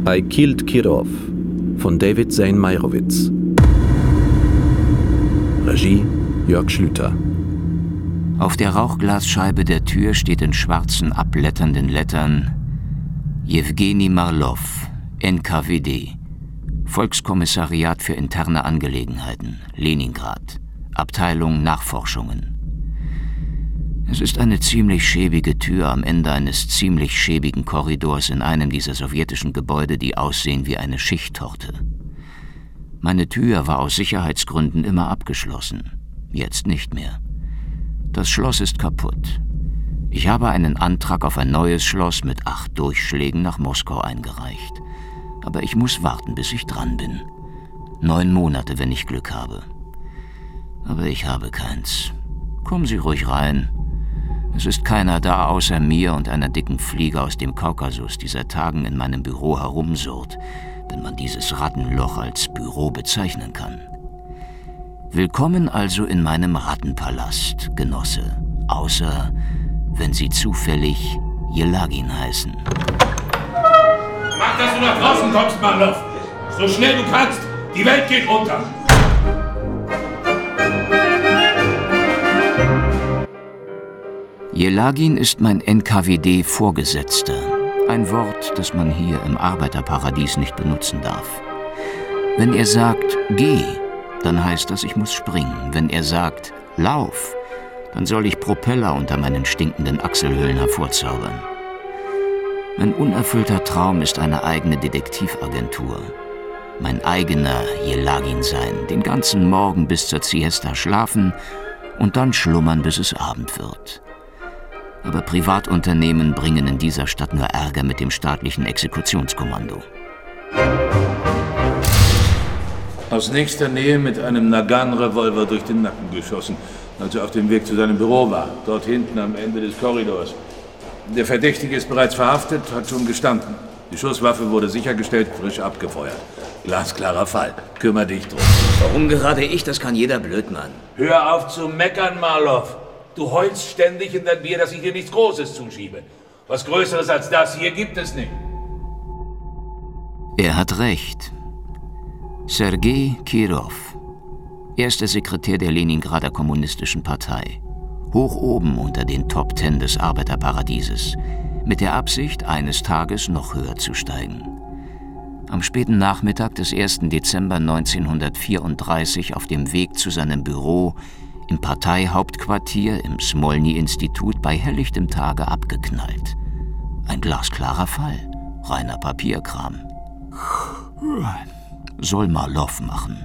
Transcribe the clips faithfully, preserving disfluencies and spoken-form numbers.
I Killed Kirov von David Zane Meyerowitz. Regie Jörg Schlüter. Auf der Rauchglasscheibe der Tür steht in schwarzen, abblätternden Lettern Jewgeni Marlow, N K W D, Volkskommissariat für interne Angelegenheiten, Leningrad, Abteilung Nachforschungen. Es ist eine ziemlich schäbige Tür am Ende eines ziemlich schäbigen Korridors in einem dieser sowjetischen Gebäude, die aussehen wie eine Schichttorte. Meine Tür war aus Sicherheitsgründen immer abgeschlossen, jetzt nicht mehr. Das Schloss ist kaputt. Ich habe einen Antrag auf ein neues Schloss mit acht Durchschlägen nach Moskau eingereicht. Aber ich muss warten, bis ich dran bin. Neun Monate, wenn ich Glück habe. Aber ich habe keins. Kommen Sie ruhig rein. Es ist keiner da außer mir und einer dicken Fliege aus dem Kaukasus, die seit Tagen in meinem Büro herumsurrt, wenn man dieses Rattenloch als Büro bezeichnen kann. Willkommen also in meinem Rattenpalast, Genosse, außer wenn Sie zufällig Jelagin heißen. Mach, dass du nach draußen kommst, Marlow! So schnell du kannst! Die Welt geht unter! Jelagin ist mein N K W D-Vorgesetzter. Ein Wort, das man hier im Arbeiterparadies nicht benutzen darf. Wenn er sagt, geh, dann heißt das, ich muss springen. Wenn er sagt, lauf, dann soll ich Propeller unter meinen stinkenden Achselhöhlen hervorzaubern. Mein unerfüllter Traum ist eine eigene Detektivagentur. Mein eigener Jelagin sein, den ganzen Morgen bis zur Siesta schlafen und dann schlummern, bis es Abend wird. Aber Privatunternehmen bringen in dieser Stadt nur Ärger mit dem staatlichen Exekutionskommando. Aus nächster Nähe mit einem Nagant-Revolver durch den Nacken geschossen, als er auf dem Weg zu seinem Büro war, dort hinten am Ende des Korridors. Der Verdächtige ist bereits verhaftet, hat schon gestanden. Die Schusswaffe wurde sichergestellt, frisch abgefeuert. Glasklarer Fall. Kümmer dich drum. Warum gerade ich? Das kann jeder Blödmann. Hör auf zu meckern, Marlow. Du heulst ständig in dein Bier, dass ich dir nichts Großes zuschiebe. Was Größeres als das hier gibt es nicht. Er hat recht. Sergei Kirov, erster Sekretär der Leningrader Kommunistischen Partei. Hoch oben unter den Top Ten des Arbeiterparadieses. Mit der Absicht, eines Tages noch höher zu steigen. Am späten Nachmittag des ersten Dezember neunzehnhundertvierunddreißig auf dem Weg zu seinem Büro im Parteihauptquartier im Smolny-Institut bei helllichtem Tage abgeknallt. Ein glasklarer Fall, reiner Papierkram. Soll Marlow machen.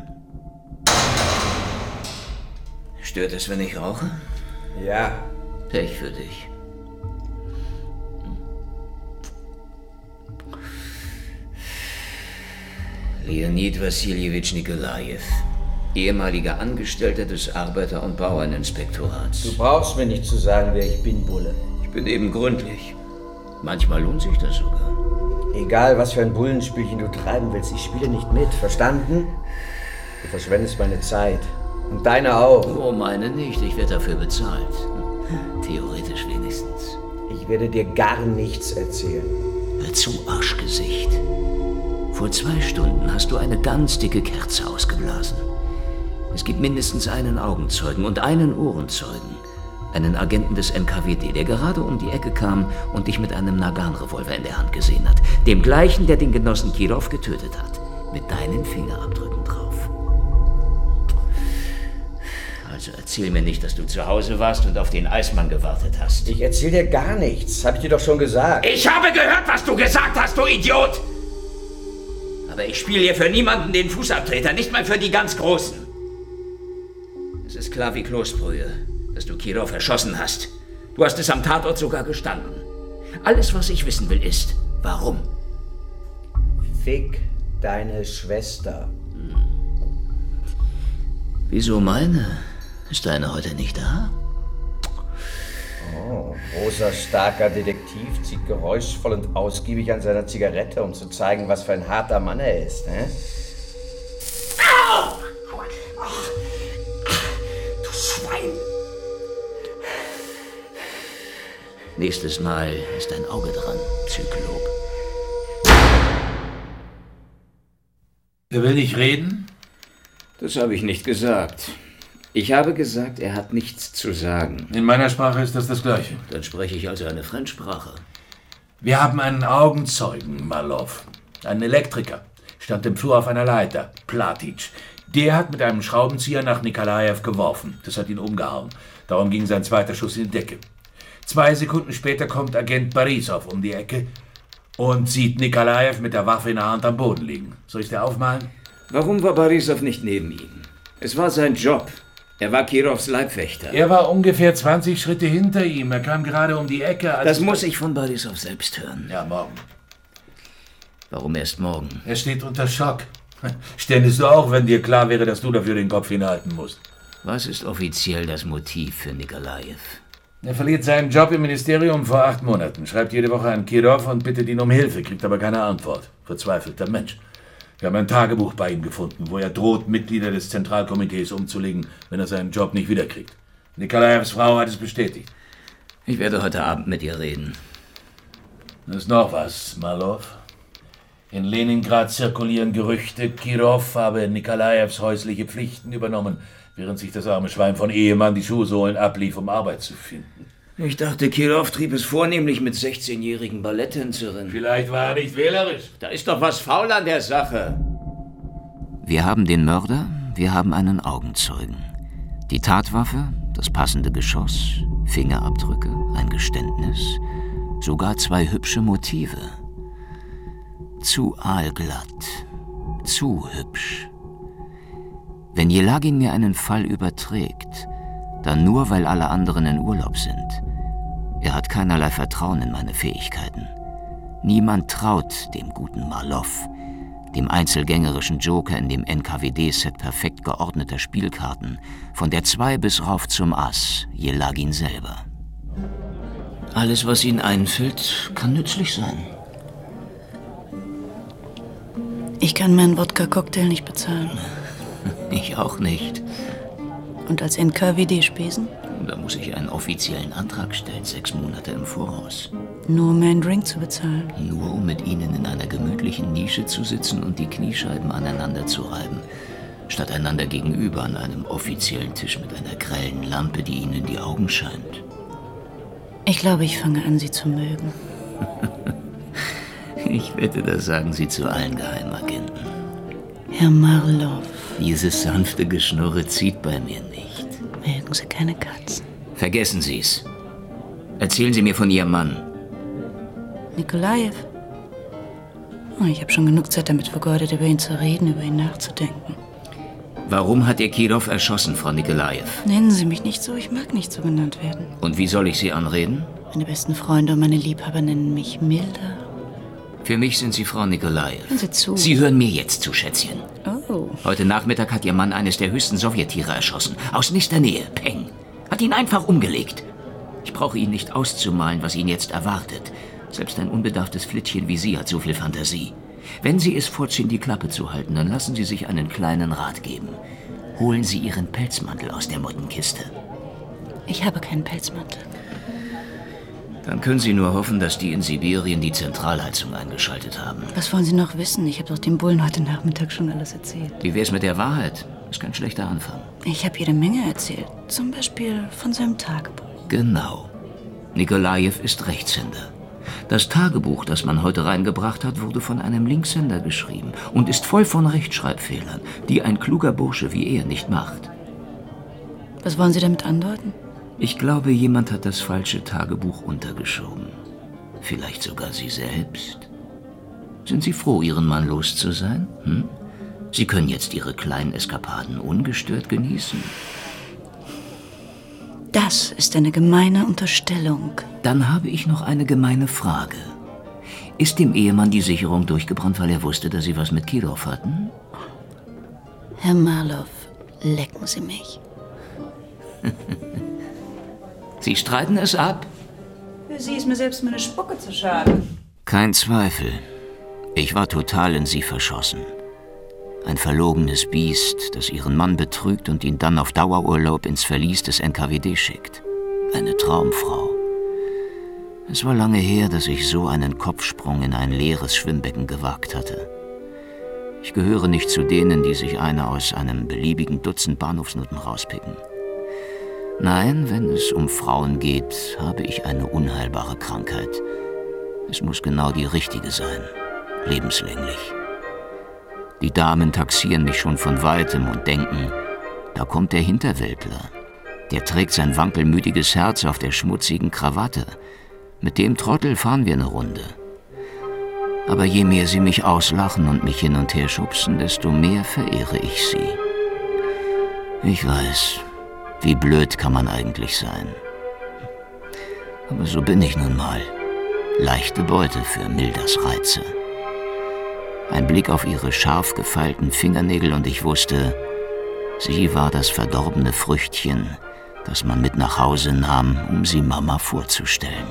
Stört es, wenn ich rauche? Ja. Pech für dich. Leonid Wassiljewitsch Nikolajew, ehemaliger Angestellter des Arbeiter- und Bauerninspektorats. Du brauchst mir nicht zu sagen, wer ich bin, Bulle. Ich bin eben gründlich. Manchmal lohnt sich das sogar. Egal, was für ein Bullenspielchen du treiben willst, ich spiele nicht mit, verstanden? Du verschwendest meine Zeit. Und deine auch. Oh, meine nicht. Ich werde dafür bezahlt. Theoretisch wenigstens. Ich werde dir gar nichts erzählen. Hör zu, Arschgesicht. Vor zwei Stunden hast du eine ganz dicke Kerze ausgeblasen. Es gibt mindestens einen Augenzeugen und einen Ohrenzeugen. Einen Agenten des N K W D, der gerade um die Ecke kam und dich mit einem Nagant-Revolver in der Hand gesehen hat. Dem gleichen, der den Genossen Kirov getötet hat. Mit deinen Fingerabdrücken drauf. Also erzähl mir nicht, dass du zu Hause warst und auf den Eismann gewartet hast. Ich erzähl dir gar nichts. Hab ich dir doch schon gesagt. Ich habe gehört, was du gesagt hast, du Idiot! Aber ich spiele hier für niemanden den Fußabtreter, nicht mal für die ganz Großen. Es ist klar wie Kloßbrühe, dass du Kirov erschossen hast. Du hast es am Tatort sogar gestanden. Alles, was ich wissen will, ist, warum? Fick deine Schwester. Hm. Wieso meine? Ist deine heute nicht da? Oh, großer, starker Detektiv zieht geräuschvoll und ausgiebig an seiner Zigarette, um zu zeigen, was für ein harter Mann er ist, ne? Au! Ach, du Schwein! Nächstes Mal ist dein Auge dran, Zyklop. Er will nicht reden? Das habe ich nicht gesagt. Ich habe gesagt, er hat nichts zu sagen. In meiner Sprache ist das das Gleiche. Dann spreche ich also eine Fremdsprache. Wir haben einen Augenzeugen, Marlow. Einen Elektriker. Stand im Flur auf einer Leiter. Platic. Der hat mit einem Schraubenzieher nach Nikolajew geworfen. Das hat ihn umgehauen. Darum ging sein zweiter Schuss in die Decke. Zwei Sekunden später kommt Agent Barisov um die Ecke und sieht Nikolajew mit der Waffe in der Hand am Boden liegen. Soll ich dir aufmalen? Warum war Barisov nicht neben ihm? Es war sein Job. Er war Kirovs Leibwächter. Er war ungefähr zwanzig Schritte hinter ihm. Er kam gerade um die Ecke. Als das muss ich von Barisov selbst hören. Ja, morgen. Warum erst morgen? Er steht unter Schock. Ständest du auch, wenn dir klar wäre, dass du dafür den Kopf hinhalten musst? Was ist offiziell das Motiv für Nikolajew? Er verliert seinen Job im Ministerium vor acht Monaten, schreibt jede Woche an Kirov und bittet ihn um Hilfe, kriegt aber keine Antwort. Verzweifelter Mensch. Wir haben ein Tagebuch bei ihm gefunden, wo er droht, Mitglieder des Zentralkomitees umzulegen, wenn er seinen Job nicht wiederkriegt. Nikolajews Frau hat es bestätigt. Ich werde heute Abend mit ihr reden. Da ist noch was, Marlow. In Leningrad zirkulieren Gerüchte, Kirov habe Nikolajews häusliche Pflichten übernommen, während sich das arme Schwein von Ehemann die Schuhsohlen ablief, um Arbeit zu finden. Ich dachte, Kirov trieb es vornehmlich mit sechzehnjährigen Balletttänzerinnen. Vielleicht war er nicht wählerisch. Da ist doch was faul an der Sache. Wir haben den Mörder, wir haben einen Augenzeugen. Die Tatwaffe, das passende Geschoss, Fingerabdrücke, ein Geständnis, sogar zwei hübsche Motive. Zu aalglatt, zu hübsch. Wenn Jelagin mir einen Fall überträgt, dann nur, weil alle anderen in Urlaub sind. Er hat keinerlei Vertrauen in meine Fähigkeiten. Niemand traut dem guten Marlow, dem einzelgängerischen Joker in dem N K W D-Set perfekt geordneter Spielkarten, von der zwei bis rauf zum Ass, Jelagin selber. Alles, was Ihnen einfällt, kann nützlich sein. Ich kann meinen Wodka-Cocktail nicht bezahlen. Ich auch nicht. Und als N K W D-Spesen? Da muss ich einen offiziellen Antrag stellen, sechs Monate im Voraus. Nur um meinen Drink zu bezahlen? Nur um mit Ihnen in einer gemütlichen Nische zu sitzen und die Kniescheiben aneinander zu reiben, statt einander gegenüber an einem offiziellen Tisch mit einer grellen Lampe, die Ihnen in die Augen scheint. Ich glaube, ich fange an, Sie zu mögen. Ich wette, das sagen Sie zu allen Geheimagenten. Herr Marlow. Dieses sanfte Geschnurre zieht bei mir nicht. Mögen Sie keine Katzen? Vergessen Sie es. Erzählen Sie mir von Ihrem Mann. Nikolajew? Oh, ich habe schon genug Zeit damit vergeudet, über ihn zu reden, über ihn nachzudenken. Warum hat er Kirov erschossen, Frau Nikolajew? Nennen Sie mich nicht so, ich mag nicht so genannt werden. Und wie soll ich Sie anreden? Meine besten Freunde und meine Liebhaber nennen mich Milda. Für mich sind Sie Frau Nikolajew. Hören Sie zu. Sie hören mir jetzt zu, Schätzchen. Oh. Heute Nachmittag hat Ihr Mann eines der höchsten Sowjettiere erschossen. Aus nächster Nähe, Peng. Hat ihn einfach umgelegt. Ich brauche Ihnen nicht auszumalen, was ihn jetzt erwartet. Selbst ein unbedarftes Flittchen wie Sie hat so viel Fantasie. Wenn Sie es vorziehen, die Klappe zu halten, dann lassen Sie sich einen kleinen Rat geben. Holen Sie Ihren Pelzmantel aus der Mottenkiste. Ich habe keinen Pelzmantel. Dann können Sie nur hoffen, dass die in Sibirien die Zentralheizung eingeschaltet haben. Was wollen Sie noch wissen? Ich habe doch dem Bullen heute Nachmittag schon alles erzählt. Wie wär's mit der Wahrheit? Ist kein schlechter Anfang. Ich habe jede Menge erzählt. Zum Beispiel von seinem Tagebuch. Genau. Nikolajew ist Rechtshänder. Das Tagebuch, das man heute reingebracht hat, wurde von einem Linkshänder geschrieben und ist voll von Rechtschreibfehlern, die ein kluger Bursche wie er nicht macht. Was wollen Sie damit andeuten? Ich glaube, jemand hat das falsche Tagebuch untergeschoben. Vielleicht sogar Sie selbst. Sind Sie froh, Ihren Mann los zu sein? Hm? Sie können jetzt Ihre kleinen Eskapaden ungestört genießen. Das ist eine gemeine Unterstellung. Dann habe ich noch eine gemeine Frage. Ist dem Ehemann die Sicherung durchgebrannt, weil er wusste, dass Sie was mit Kirov hatten? Herr Marlow, lecken Sie mich. Sie streiten es ab? Für Sie ist mir selbst meine Spucke zu schade. Kein Zweifel. Ich war total in Sie verschossen. Ein verlogenes Biest, das ihren Mann betrügt und ihn dann auf Dauerurlaub ins Verlies des N K W D schickt. Eine Traumfrau. Es war lange her, dass ich so einen Kopfsprung in ein leeres Schwimmbecken gewagt hatte. Ich gehöre nicht zu denen, die sich eine aus einem beliebigen Dutzend Bahnhofsnutten rauspicken. Nein, wenn es um Frauen geht, habe ich eine unheilbare Krankheit. Es muss genau die richtige sein, lebenslänglich. Die Damen taxieren mich schon von Weitem und denken, da kommt der Hinterwäldler. Der trägt sein wankelmütiges Herz auf der schmutzigen Krawatte. Mit dem Trottel fahren wir eine Runde. Aber je mehr sie mich auslachen und mich hin und her schubsen, desto mehr verehre ich sie. Ich weiß, wie blöd kann man eigentlich sein. Aber so bin ich nun mal. Leichte Beute für Mildas Reize. Ein Blick auf ihre scharf gefeilten Fingernägel und ich wusste, sie war das verdorbene Früchtchen, das man mit nach Hause nahm, um sie Mama vorzustellen.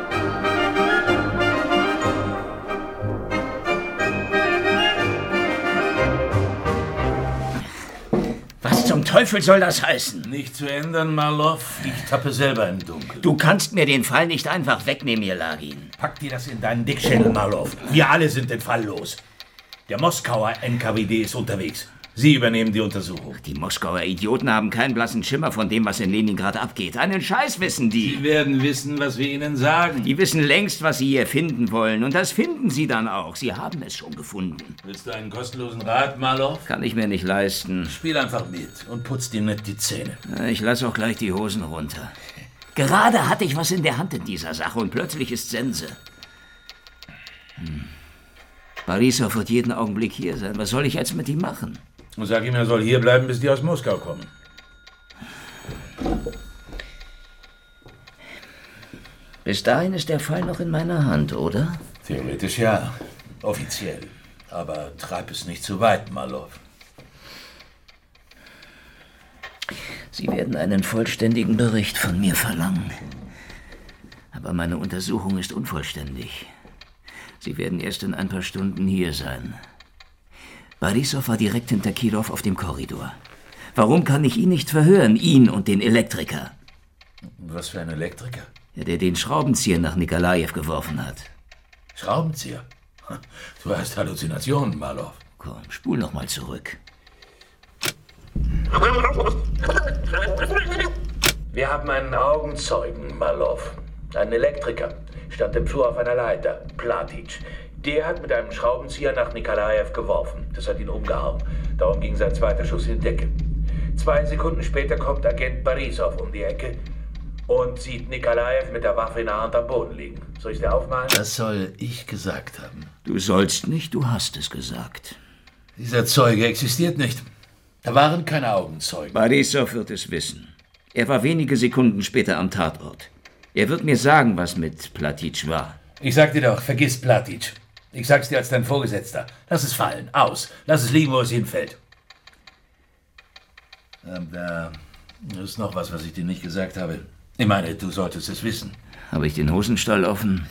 Was zum Teufel soll das heißen? Nicht zu ändern, Marlow. Ich tappe selber im Dunkeln. Du kannst mir den Fall nicht einfach wegnehmen, Jelagin. Pack dir das in deinen Dickschädel, Marlow. Wir alle sind den Fall los. Der Moskauer N K W D ist unterwegs. Sie übernehmen die Untersuchung. Die Moskauer Idioten haben keinen blassen Schimmer von dem, was in Leningrad abgeht. Einen Scheiß wissen die. Sie werden wissen, was wir ihnen sagen. Die wissen längst, was sie hier finden wollen. Und das finden sie dann auch. Sie haben es schon gefunden. Willst du einen kostenlosen Rat, Marlow? Kann ich mir nicht leisten. Spiel einfach mit und putz dir nicht die Zähne. Ich lass auch gleich die Hosen runter. Gerade hatte ich was in der Hand in dieser Sache und plötzlich ist Sense. Hm. Borisov wird jeden Augenblick hier sein. Was soll ich jetzt mit ihm machen? Und sag ihm, er soll hier bleiben, bis die aus Moskau kommen. Bis dahin ist der Fall noch in meiner Hand, oder? Theoretisch ja. Offiziell. Aber treib es nicht zu weit, Marlow. Sie werden einen vollständigen Bericht von mir verlangen. Aber meine Untersuchung ist unvollständig. Sie werden erst in ein paar Stunden hier sein. Borisov war direkt hinter Kirov auf dem Korridor. Warum kann ich ihn nicht verhören, ihn und den Elektriker? Was für ein Elektriker? Ja, der den Schraubenzieher nach Nikolajew geworfen hat. Schraubenzieher? Du hast Halluzinationen, Marlow. Komm, spul noch mal zurück. Wir haben einen Augenzeugen, Marlow. Einen Elektriker. Stand im Flur auf einer Leiter. Platic. Der hat mit einem Schraubenzieher nach Nikolajew geworfen. Das hat ihn umgehauen. Darum ging sein zweiter Schuss in die Decke. Zwei Sekunden später kommt Agent Borisov um die Ecke und sieht Nikolajew mit der Waffe in der Hand am Boden liegen. Soll ich dir aufmalen? Das soll ich gesagt haben. Du sollst nicht, du hast es gesagt. Dieser Zeuge existiert nicht. Da waren keine Augenzeugen. Borisov wird es wissen. Er war wenige Sekunden später am Tatort. Er wird mir sagen, was mit Platic war. Ich sag dir doch, vergiss Platic. Ich sag's dir als dein Vorgesetzter. Lass es fallen. Aus. Lass es liegen, wo es hinfällt. Ähm, da ist noch was, was ich dir nicht gesagt habe. Ich meine, du solltest es wissen. Habe ich den Hosenstall offen?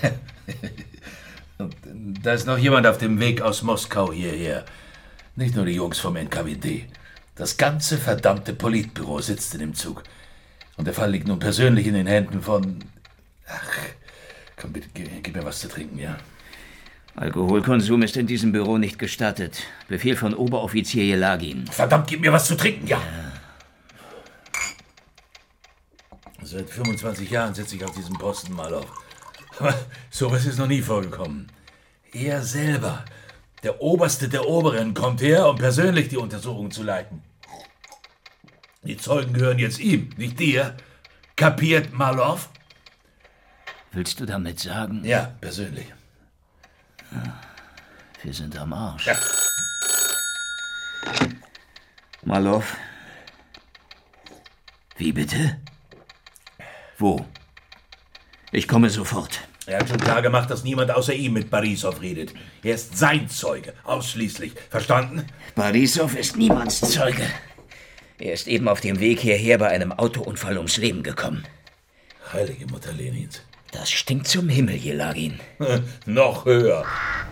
Da ist noch jemand auf dem Weg aus Moskau hierher. Nicht nur die Jungs vom N K W D. Das ganze verdammte Politbüro sitzt in dem Zug. Und der Fall liegt nun persönlich in den Händen von... Ach, komm bitte, gib, gib mir was zu trinken, ja? Alkoholkonsum ist in diesem Büro nicht gestattet. Befehl von Oberoffizier Jelagin. Verdammt, gib mir was zu trinken, ja! Seit fünfundzwanzig Jahren sitze ich auf diesem Posten, Marlow. Aber sowas ist noch nie vorgekommen. Er selber, der Oberste der Oberen, kommt her, um persönlich die Untersuchung zu leiten. Die Zeugen gehören jetzt ihm, nicht dir. Kapiert, Marlow? Willst du damit sagen? Ja, persönlich. Wir sind am Arsch. Ja. Marlow. Wie bitte? Wo? Ich komme sofort. Er hat schon klar gemacht, dass niemand außer ihm mit Borisov redet. Er ist sein Zeuge, ausschließlich. Verstanden? Borisov ist niemands Zeuge. Er ist eben auf dem Weg hierher bei einem Autounfall ums Leben gekommen. Heilige Mutter Lenins. Das stinkt zum Himmel, Jelagin. Noch höher.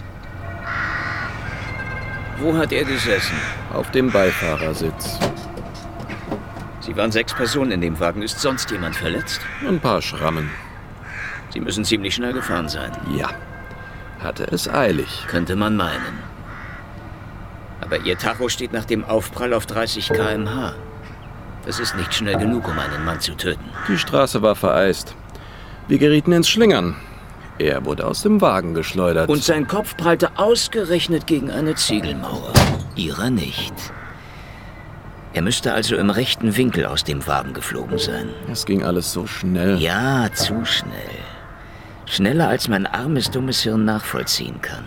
Wo hat er gesessen? Auf dem Beifahrersitz. Sie waren sechs Personen in dem Wagen. Ist sonst jemand verletzt? Ein paar Schrammen. Sie müssen ziemlich schnell gefahren sein. Ja, hatte es eilig. Könnte man meinen. Aber Ihr Tacho steht nach dem Aufprall auf dreißig Kilometer pro Stunde. Das ist nicht schnell genug, um einen Mann zu töten. Die Straße war vereist. Wir gerieten ins Schlingern. Er wurde aus dem Wagen geschleudert. Und sein Kopf prallte ausgerechnet gegen eine Ziegelmauer. Ihrer nicht. Er müsste also im rechten Winkel aus dem Wagen geflogen sein. Es ging alles so schnell. Ja, zu schnell. Schneller, als mein armes, dummes Hirn nachvollziehen kann.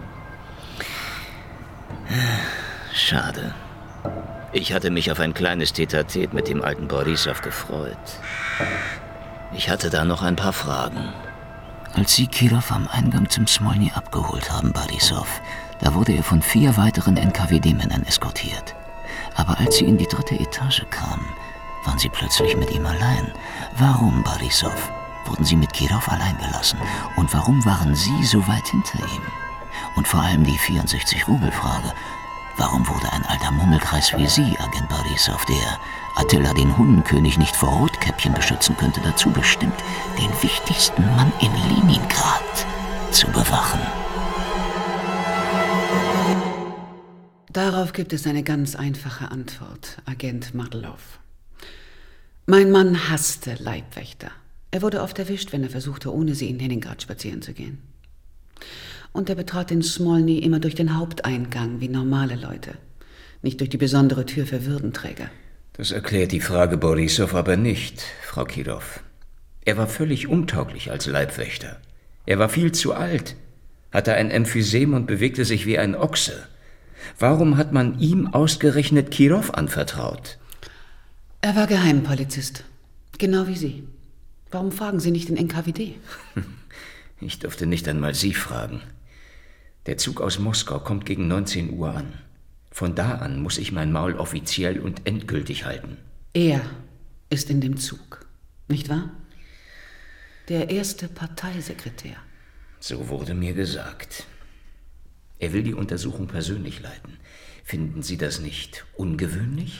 Schade. Ich hatte mich auf ein kleines Tete-a-Tete mit dem alten Borissow gefreut. Ich hatte da noch ein paar Fragen. Als Sie Kirov am Eingang zum Smolny abgeholt haben, Borissow, da wurde er von vier weiteren N K W D-Männern eskortiert. Aber als Sie in die dritte Etage kamen, waren Sie plötzlich mit ihm allein. Warum, Borissow, wurden Sie mit Kirov allein gelassen? Und warum waren Sie so weit hinter ihm? Und vor allem die vierundsechzig-Rubel-Frage. Warum wurde ein alter Mummelkreis wie Sie, Agent Borissow, der Attila den Hundenkönig nicht vor Rotkäppchen beschützen könnte, dazu bestimmt, den wichtigsten Mann in Leningrad zu bewachen? Darauf gibt es eine ganz einfache Antwort, Agent Marlov. Mein Mann hasste Leibwächter. Er wurde oft erwischt, wenn er versuchte, ohne sie in Leningrad spazieren zu gehen. Und er betrat den Smolny immer durch den Haupteingang, wie normale Leute. Nicht durch die besondere Tür für Würdenträger. Das erklärt die Frage Borissow aber nicht, Frau Kirov. Er war völlig untauglich als Leibwächter. Er war viel zu alt, hatte ein Emphysem und bewegte sich wie ein Ochse. Warum hat man ihm ausgerechnet Kirov anvertraut? Er war Geheimpolizist, genau wie Sie. Warum fragen Sie nicht den N K W D? Ich durfte nicht einmal Sie fragen. Der Zug aus Moskau kommt gegen neunzehn Uhr an. Von da an muss ich mein Maul offiziell und endgültig halten. Er ist in dem Zug, nicht wahr? Der erste Parteisekretär. So wurde mir gesagt. Er will die Untersuchung persönlich leiten. Finden Sie das nicht ungewöhnlich?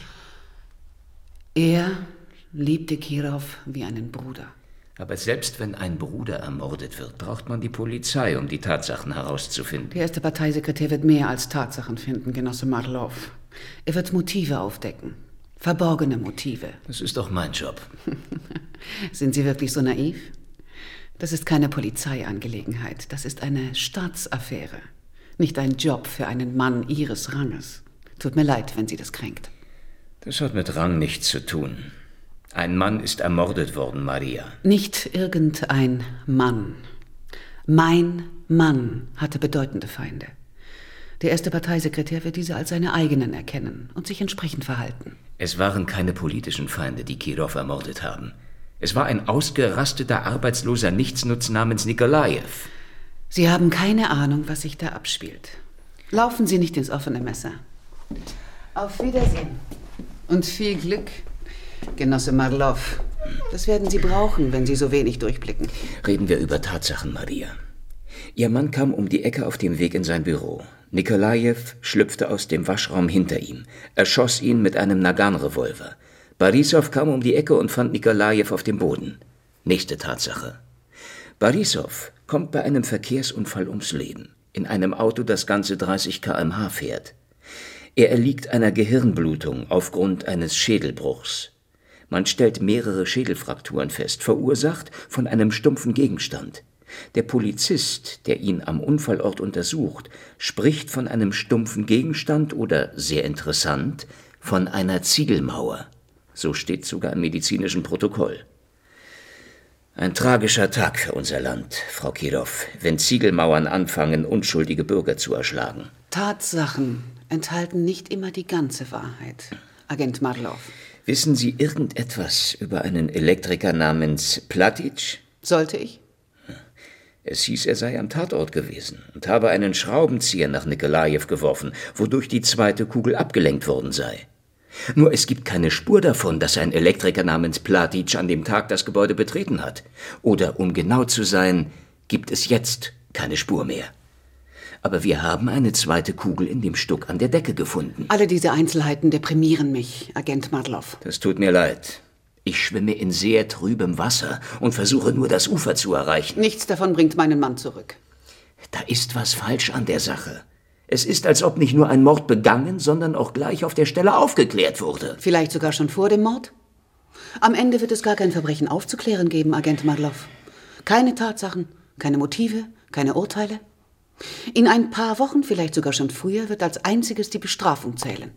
Er liebte Kirov wie einen Bruder. Aber selbst wenn ein Bruder ermordet wird, braucht man die Polizei, um die Tatsachen herauszufinden. Der erste Parteisekretär wird mehr als Tatsachen finden, Genosse Marlov. Er wird Motive aufdecken. Verborgene Motive. Das ist doch mein Job. Sind Sie wirklich so naiv? Das ist keine Polizeiangelegenheit. Das ist eine Staatsaffäre. Nicht ein Job für einen Mann Ihres Ranges. Tut mir leid, wenn Sie das kränkt. Das hat mit Rang nichts zu tun. Ein Mann ist ermordet worden, Maria. Nicht irgendein Mann. Mein Mann hatte bedeutende Feinde. Der erste Parteisekretär wird diese als seine eigenen erkennen und sich entsprechend verhalten. Es waren keine politischen Feinde, die Kirov ermordet haben. Es war ein ausgerasteter, arbeitsloser Nichtsnutz namens Nikolajew. Sie haben keine Ahnung, was sich da abspielt. Laufen Sie nicht ins offene Messer. Auf Wiedersehen. Und viel Glück, Genosse Marlov. Das werden Sie brauchen, wenn Sie so wenig durchblicken. Reden wir über Tatsachen, Maria. Ihr Mann kam um die Ecke auf dem Weg in sein Büro. Nikolajew schlüpfte aus dem Waschraum hinter ihm, erschoss ihn mit einem Nagant-Revolver. Borissow kam um die Ecke und fand Nikolajew auf dem Boden. Nächste Tatsache. Borissow kommt bei einem Verkehrsunfall ums Leben. In einem Auto, das ganze dreißig Kilometer pro Stunde fährt. Er erliegt einer Gehirnblutung aufgrund eines Schädelbruchs. Man stellt mehrere Schädelfrakturen fest, verursacht von einem stumpfen Gegenstand. Der Polizist, der ihn am Unfallort untersucht, spricht von einem stumpfen Gegenstand oder, sehr interessant, von einer Ziegelmauer. So steht sogar im medizinischen Protokoll. Ein tragischer Tag für unser Land, Frau Kirov, wenn Ziegelmauern anfangen, unschuldige Bürger zu erschlagen. Tatsachen enthalten nicht immer die ganze Wahrheit, Agent Marlov. Wissen Sie irgendetwas über einen Elektriker namens Platić? Sollte ich? Es hieß, er sei am Tatort gewesen und habe einen Schraubenzieher nach Nikolajew geworfen, wodurch die zweite Kugel abgelenkt worden sei. Nur es gibt keine Spur davon, dass ein Elektriker namens Platić an dem Tag das Gebäude betreten hat. Oder, um genau zu sein, gibt es jetzt keine Spur mehr. Aber wir haben eine zweite Kugel in dem Stuck an der Decke gefunden. Alle diese Einzelheiten deprimieren mich, Agent Marlov. Das tut mir leid. Ich schwimme in sehr trübem Wasser und versuche nur, das Ufer zu erreichen. Nichts davon bringt meinen Mann zurück. Da ist was falsch an der Sache. Es ist, als ob nicht nur ein Mord begangen, sondern auch gleich auf der Stelle aufgeklärt wurde. Vielleicht sogar schon vor dem Mord? Am Ende wird es gar kein Verbrechen aufzuklären geben, Agent Marloff. Keine Tatsachen, keine Motive, keine Urteile. In ein paar Wochen, vielleicht sogar schon früher, wird als einziges die Bestrafung zählen.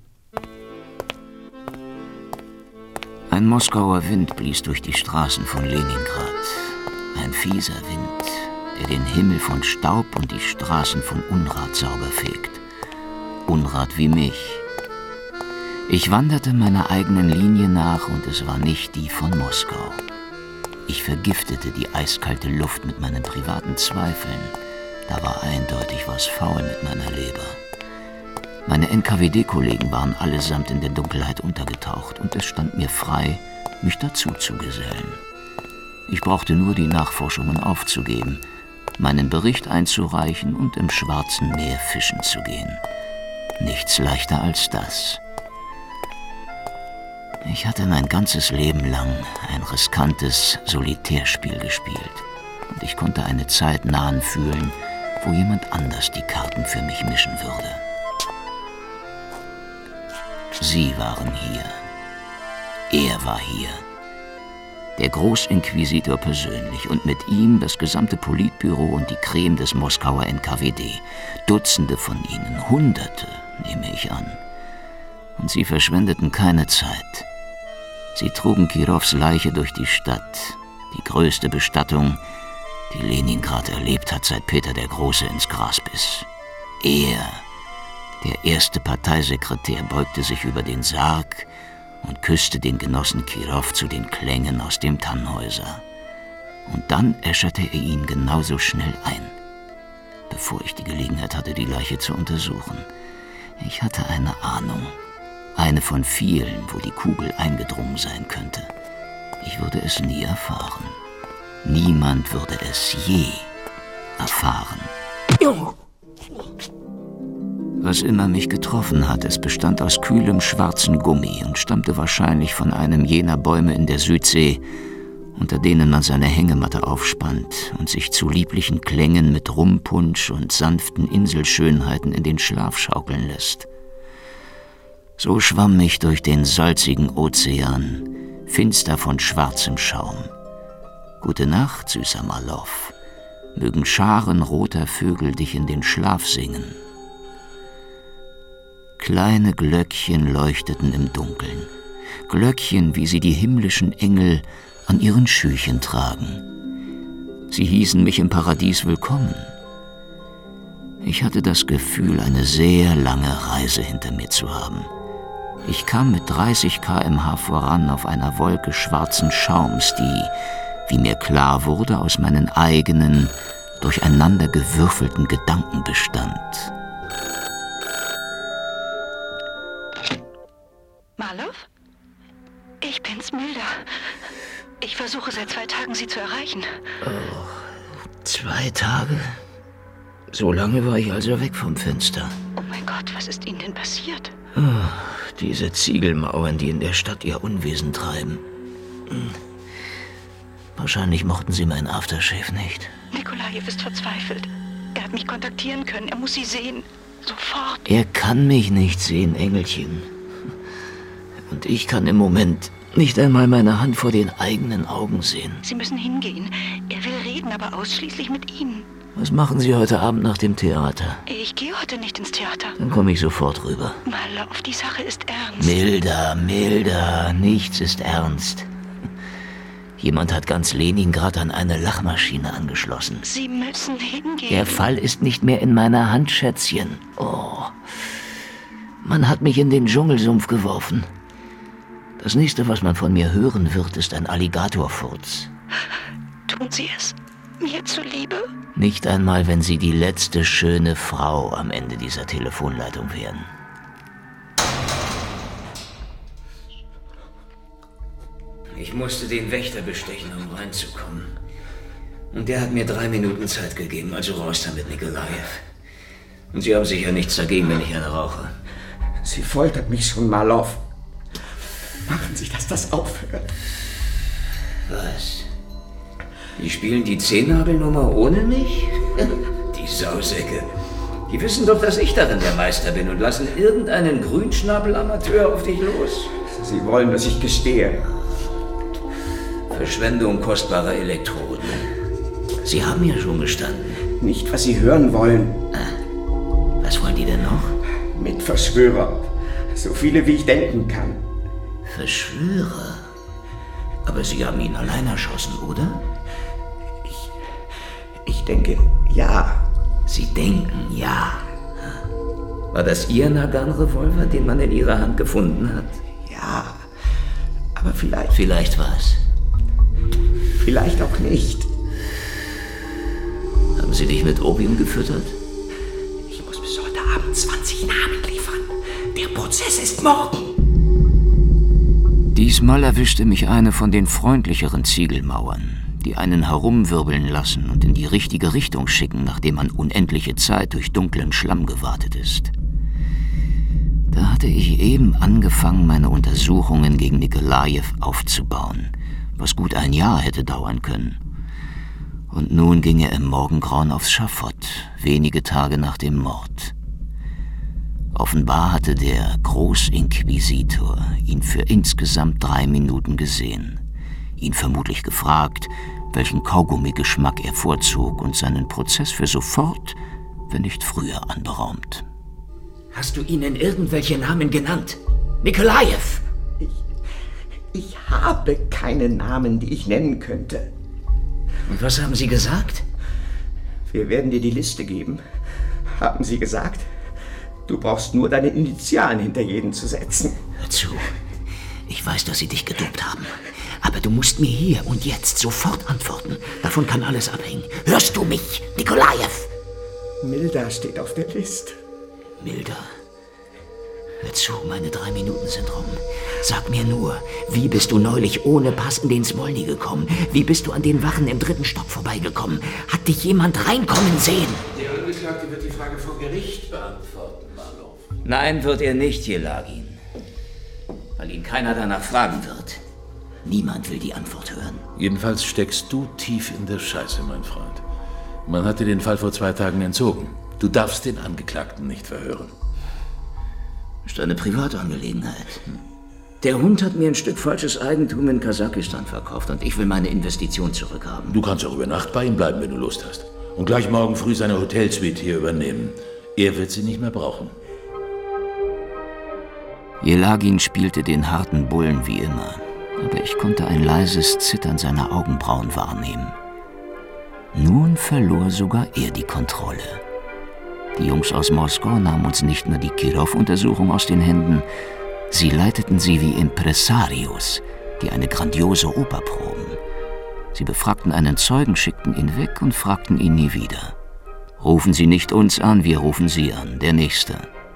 Ein Moskauer Wind blies durch die Straßen von Leningrad. Ein fieser Wind, der den Himmel von Staub und die Straßen von Unrat sauber fegt. Unrat wie mich. Ich wanderte meiner eigenen Linie nach und es war nicht die von Moskau. Ich vergiftete die eiskalte Luft mit meinen privaten Zweifeln. Da war eindeutig was faul mit meiner Leber. Meine N K W D-Kollegen waren allesamt in der Dunkelheit untergetaucht und es stand mir frei, mich dazu zu gesellen. Ich brauchte nur die Nachforschungen aufzugeben, meinen Bericht einzureichen und im Schwarzen Meer fischen zu gehen. Nichts leichter als das. Ich hatte mein ganzes Leben lang ein riskantes Solitärspiel gespielt und ich konnte eine Zeit nahen fühlen, wo jemand anders die Karten für mich mischen würde. Sie waren hier. Er war hier. Der Großinquisitor persönlich und mit ihm das gesamte Politbüro und die Creme des Moskauer N K W D. Dutzende von ihnen, Hunderte, nehme ich an. Und sie verschwendeten keine Zeit. Sie trugen Kirows Leiche durch die Stadt, die größte Bestattung, die Leningrad erlebt hat, seit Peter der Große ins Gras biss. Er, der erste Parteisekretär, beugte sich über den Sarg und küsste den Genossen Kirow zu den Klängen aus dem Tannhäuser. Und dann äscherte er ihn genauso schnell ein, bevor ich die Gelegenheit hatte, die Leiche zu untersuchen. Ich hatte eine Ahnung, eine von vielen, wo die Kugel eingedrungen sein könnte. Ich würde es nie erfahren. Niemand würde es je erfahren. Was immer mich getroffen hat, es bestand aus kühlem schwarzen Gummi und stammte wahrscheinlich von einem jener Bäume in der Südsee, unter denen man seine Hängematte aufspannt und sich zu lieblichen Klängen mit Rumpunsch und sanften Inselschönheiten in den Schlaf schaukeln lässt. So schwamm ich durch den salzigen Ozean, finster von schwarzem Schaum. Gute Nacht, süßer Marloff. Mögen Scharen roter Vögel dich in den Schlaf singen. Kleine Glöckchen leuchteten im Dunkeln. Glöckchen, wie sie die himmlischen Engel an ihren Schüchen tragen. Sie hießen mich im Paradies willkommen. Ich hatte das Gefühl, eine sehr lange Reise hinter mir zu haben. Ich kam mit dreißig Kilometer pro Stunde voran auf einer Wolke schwarzen Schaums, die, wie mir klar wurde, aus meinen eigenen, durcheinander gewürfelten Gedanken bestand. Marloff? Ich bin's, Milda. Ich versuche seit zwei Tagen, Sie zu erreichen. Oh, zwei Tage? So lange war ich also weg vom Fenster. Oh mein Gott, was ist Ihnen denn passiert? Oh, diese Ziegelmauern, die in der Stadt ihr Unwesen treiben. Hm. Wahrscheinlich mochten Sie meinen Aftershave nicht. Nikolajew ist verzweifelt. Er hat mich kontaktieren können. Er muss Sie sehen. Sofort. Er kann mich nicht sehen, Engelchen. Und ich kann im Moment nicht einmal meine Hand vor den eigenen Augen sehen. Sie müssen hingehen. Er will reden, aber ausschließlich mit Ihnen. Was machen Sie heute Abend nach dem Theater? Ich gehe heute nicht ins Theater. Dann komme ich sofort rüber. Marloff, die Sache ist ernst. Milda, Milda, nichts ist ernst. Jemand hat ganz Leningrad an eine Lachmaschine angeschlossen. Sie müssen hingehen. Der Fall ist nicht mehr in meiner Hand, Schätzchen. Oh, man hat mich in den Dschungelsumpf geworfen. Das nächste, was man von mir hören wird, ist ein Alligatorfurz. Tun Sie es mir zuliebe? Nicht einmal, wenn Sie die letzte schöne Frau am Ende dieser Telefonleitung wären. Ich musste den Wächter bestechen, um reinzukommen. Und der hat mir drei Minuten Zeit gegeben, also raus damit, Nikolajew. Und Sie haben sicher nichts dagegen, wenn ich eine rauche. Sie foltert mich schon, Marloff. Machen Sie, dass das aufhört. Was? Die spielen die Zehennabelnummer ohne mich? Die Sausäcke. Die wissen doch, dass ich darin der Meister bin und lassen irgendeinen Grünschnabel-Amateur auf dich los. Sie wollen, dass ich gestehe. Verschwendung kostbarer Elektroden. Sie haben ja schon gestanden. Nicht, was Sie hören wollen. Ah. Was wollen die denn noch? Mitverschwörer. So viele, wie ich denken kann. Verschwörer? Aber Sie haben ihn allein erschossen, oder? Ich... Ich denke, ja. Sie denken, ja. War das Ihr Nagant-Revolver, den man in Ihrer Hand gefunden hat? Ja, aber vielleicht... Vielleicht was? Vielleicht auch nicht. Haben Sie dich mit Opium gefüttert? Ich muss bis heute Abend zwanzig Namen liefern. Der Prozess ist morgen. Diesmal erwischte mich eine von den freundlicheren Ziegelmauern, die einen herumwirbeln lassen und in die richtige Richtung schicken, nachdem man unendliche Zeit durch dunklen Schlamm gewartet ist. Da hatte ich eben angefangen, meine Untersuchungen gegen Nikolajew aufzubauen, was gut ein Jahr hätte dauern können. Und nun ging er im Morgengrauen aufs Schafott, wenige Tage nach dem Mord. Offenbar hatte der Großinquisitor ihn für insgesamt drei Minuten gesehen, ihn vermutlich gefragt, welchen Kaugummi-Geschmack er vorzog und seinen Prozess für sofort, wenn nicht früher, anberaumt. Hast du ihnen irgendwelche Namen genannt? Nikolajew! Ich, ich habe keine Namen, die ich nennen könnte. Und was haben sie gesagt? Wir werden dir die Liste geben, haben sie gesagt. Du brauchst nur deine Initialen hinter jeden zu setzen. Hör zu. Ich weiß, dass sie dich gedopt haben. Aber du musst mir hier und jetzt sofort antworten. Davon kann alles abhängen. Hörst du mich, Nikolajew? Milda steht auf der Liste. Milda? Hör zu, meine drei Minuten sind rum. Sag mir nur, wie bist du neulich ohne Pass in den Smolny gekommen? Wie bist du an den Wachen im dritten Stock vorbeigekommen? Hat dich jemand reinkommen sehen? Der Angeklagte wird die Frage vor Gericht beantworten, Marlow. Nein, wird er nicht, Jelagin. Weil ihn keiner danach fragen wird. Niemand will die Antwort hören. Jedenfalls steckst du tief in der Scheiße, mein Freund. Man hat dir den Fall vor zwei Tagen entzogen. Du darfst den Angeklagten nicht verhören. Ist eine Privatangelegenheit. Der Hund hat mir ein Stück falsches Eigentum in Kasachstan verkauft und ich will meine Investition zurückhaben. Du kannst auch über Nacht bei ihm bleiben, wenn du Lust hast. Und gleich morgen früh seine Hotelsuite hier übernehmen. Er wird sie nicht mehr brauchen. Jelagin spielte den harten Bullen wie immer, aber ich konnte ein leises Zittern seiner Augenbrauen wahrnehmen. Nun verlor sogar er die Kontrolle. Die Jungs aus Moskau nahmen uns nicht nur die Kirov-Untersuchung aus den Händen, sie leiteten sie wie Impresarios, die eine grandiose Oper proben. Sie befragten einen Zeugen, schickten ihn weg und fragten ihn nie wieder. Rufen Sie nicht uns an, wir rufen Sie an, der Nächste.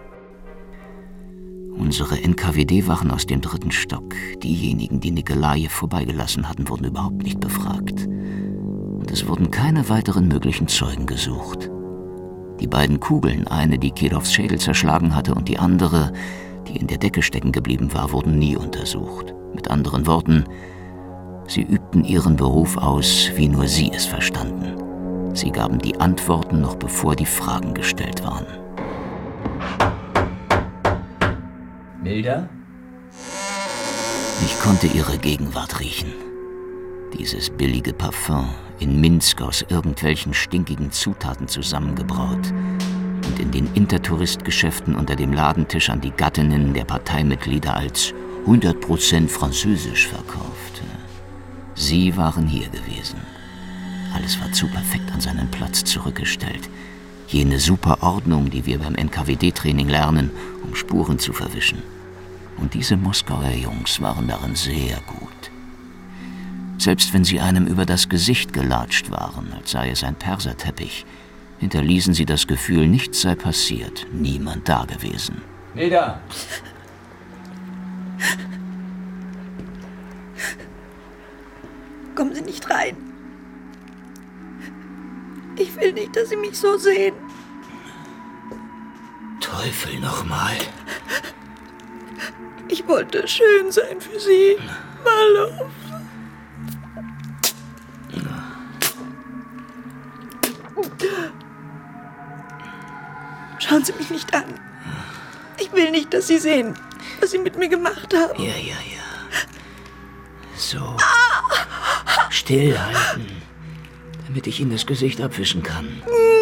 Unsere N K W D-Wachen aus dem dritten Stock, diejenigen, die Nikolajew vorbeigelassen hatten, wurden überhaupt nicht befragt. Und es wurden keine weiteren möglichen Zeugen gesucht. Die beiden Kugeln, eine, die Kirovs Schädel zerschlagen hatte, und die andere, die in der Decke stecken geblieben war, wurden nie untersucht. Mit anderen Worten, sie übten ihren Beruf aus, wie nur sie es verstanden. Sie gaben die Antworten noch bevor die Fragen gestellt waren. Milda? Ich konnte ihre Gegenwart riechen. Dieses billige Parfum, in Minsk aus irgendwelchen stinkigen Zutaten zusammengebraut und in den Intertouristgeschäften unter dem Ladentisch an die Gattinnen der Parteimitglieder als hundert Prozent französisch verkauft. Sie waren hier gewesen. Alles war zu perfekt an seinen Platz zurückgestellt. Jene Superordnung, die wir beim N K W D-Training lernen, um Spuren zu verwischen. Und diese Moskauer Jungs waren darin sehr gut. Selbst wenn sie einem über das Gesicht gelatscht waren, als sei es ein Perserteppich, hinterließen sie das Gefühl, nichts sei passiert, niemand da gewesen. Milda! Kommen Sie nicht rein. Ich will nicht, dass Sie mich so sehen. Teufel nochmal. Ich wollte schön sein für Sie, Marlow. Schauen Sie mich nicht an. Ich will nicht, dass Sie sehen, was Sie mit mir gemacht haben. Ja, ja, ja. So. Stillhalten, damit ich Ihnen das Gesicht abwischen kann.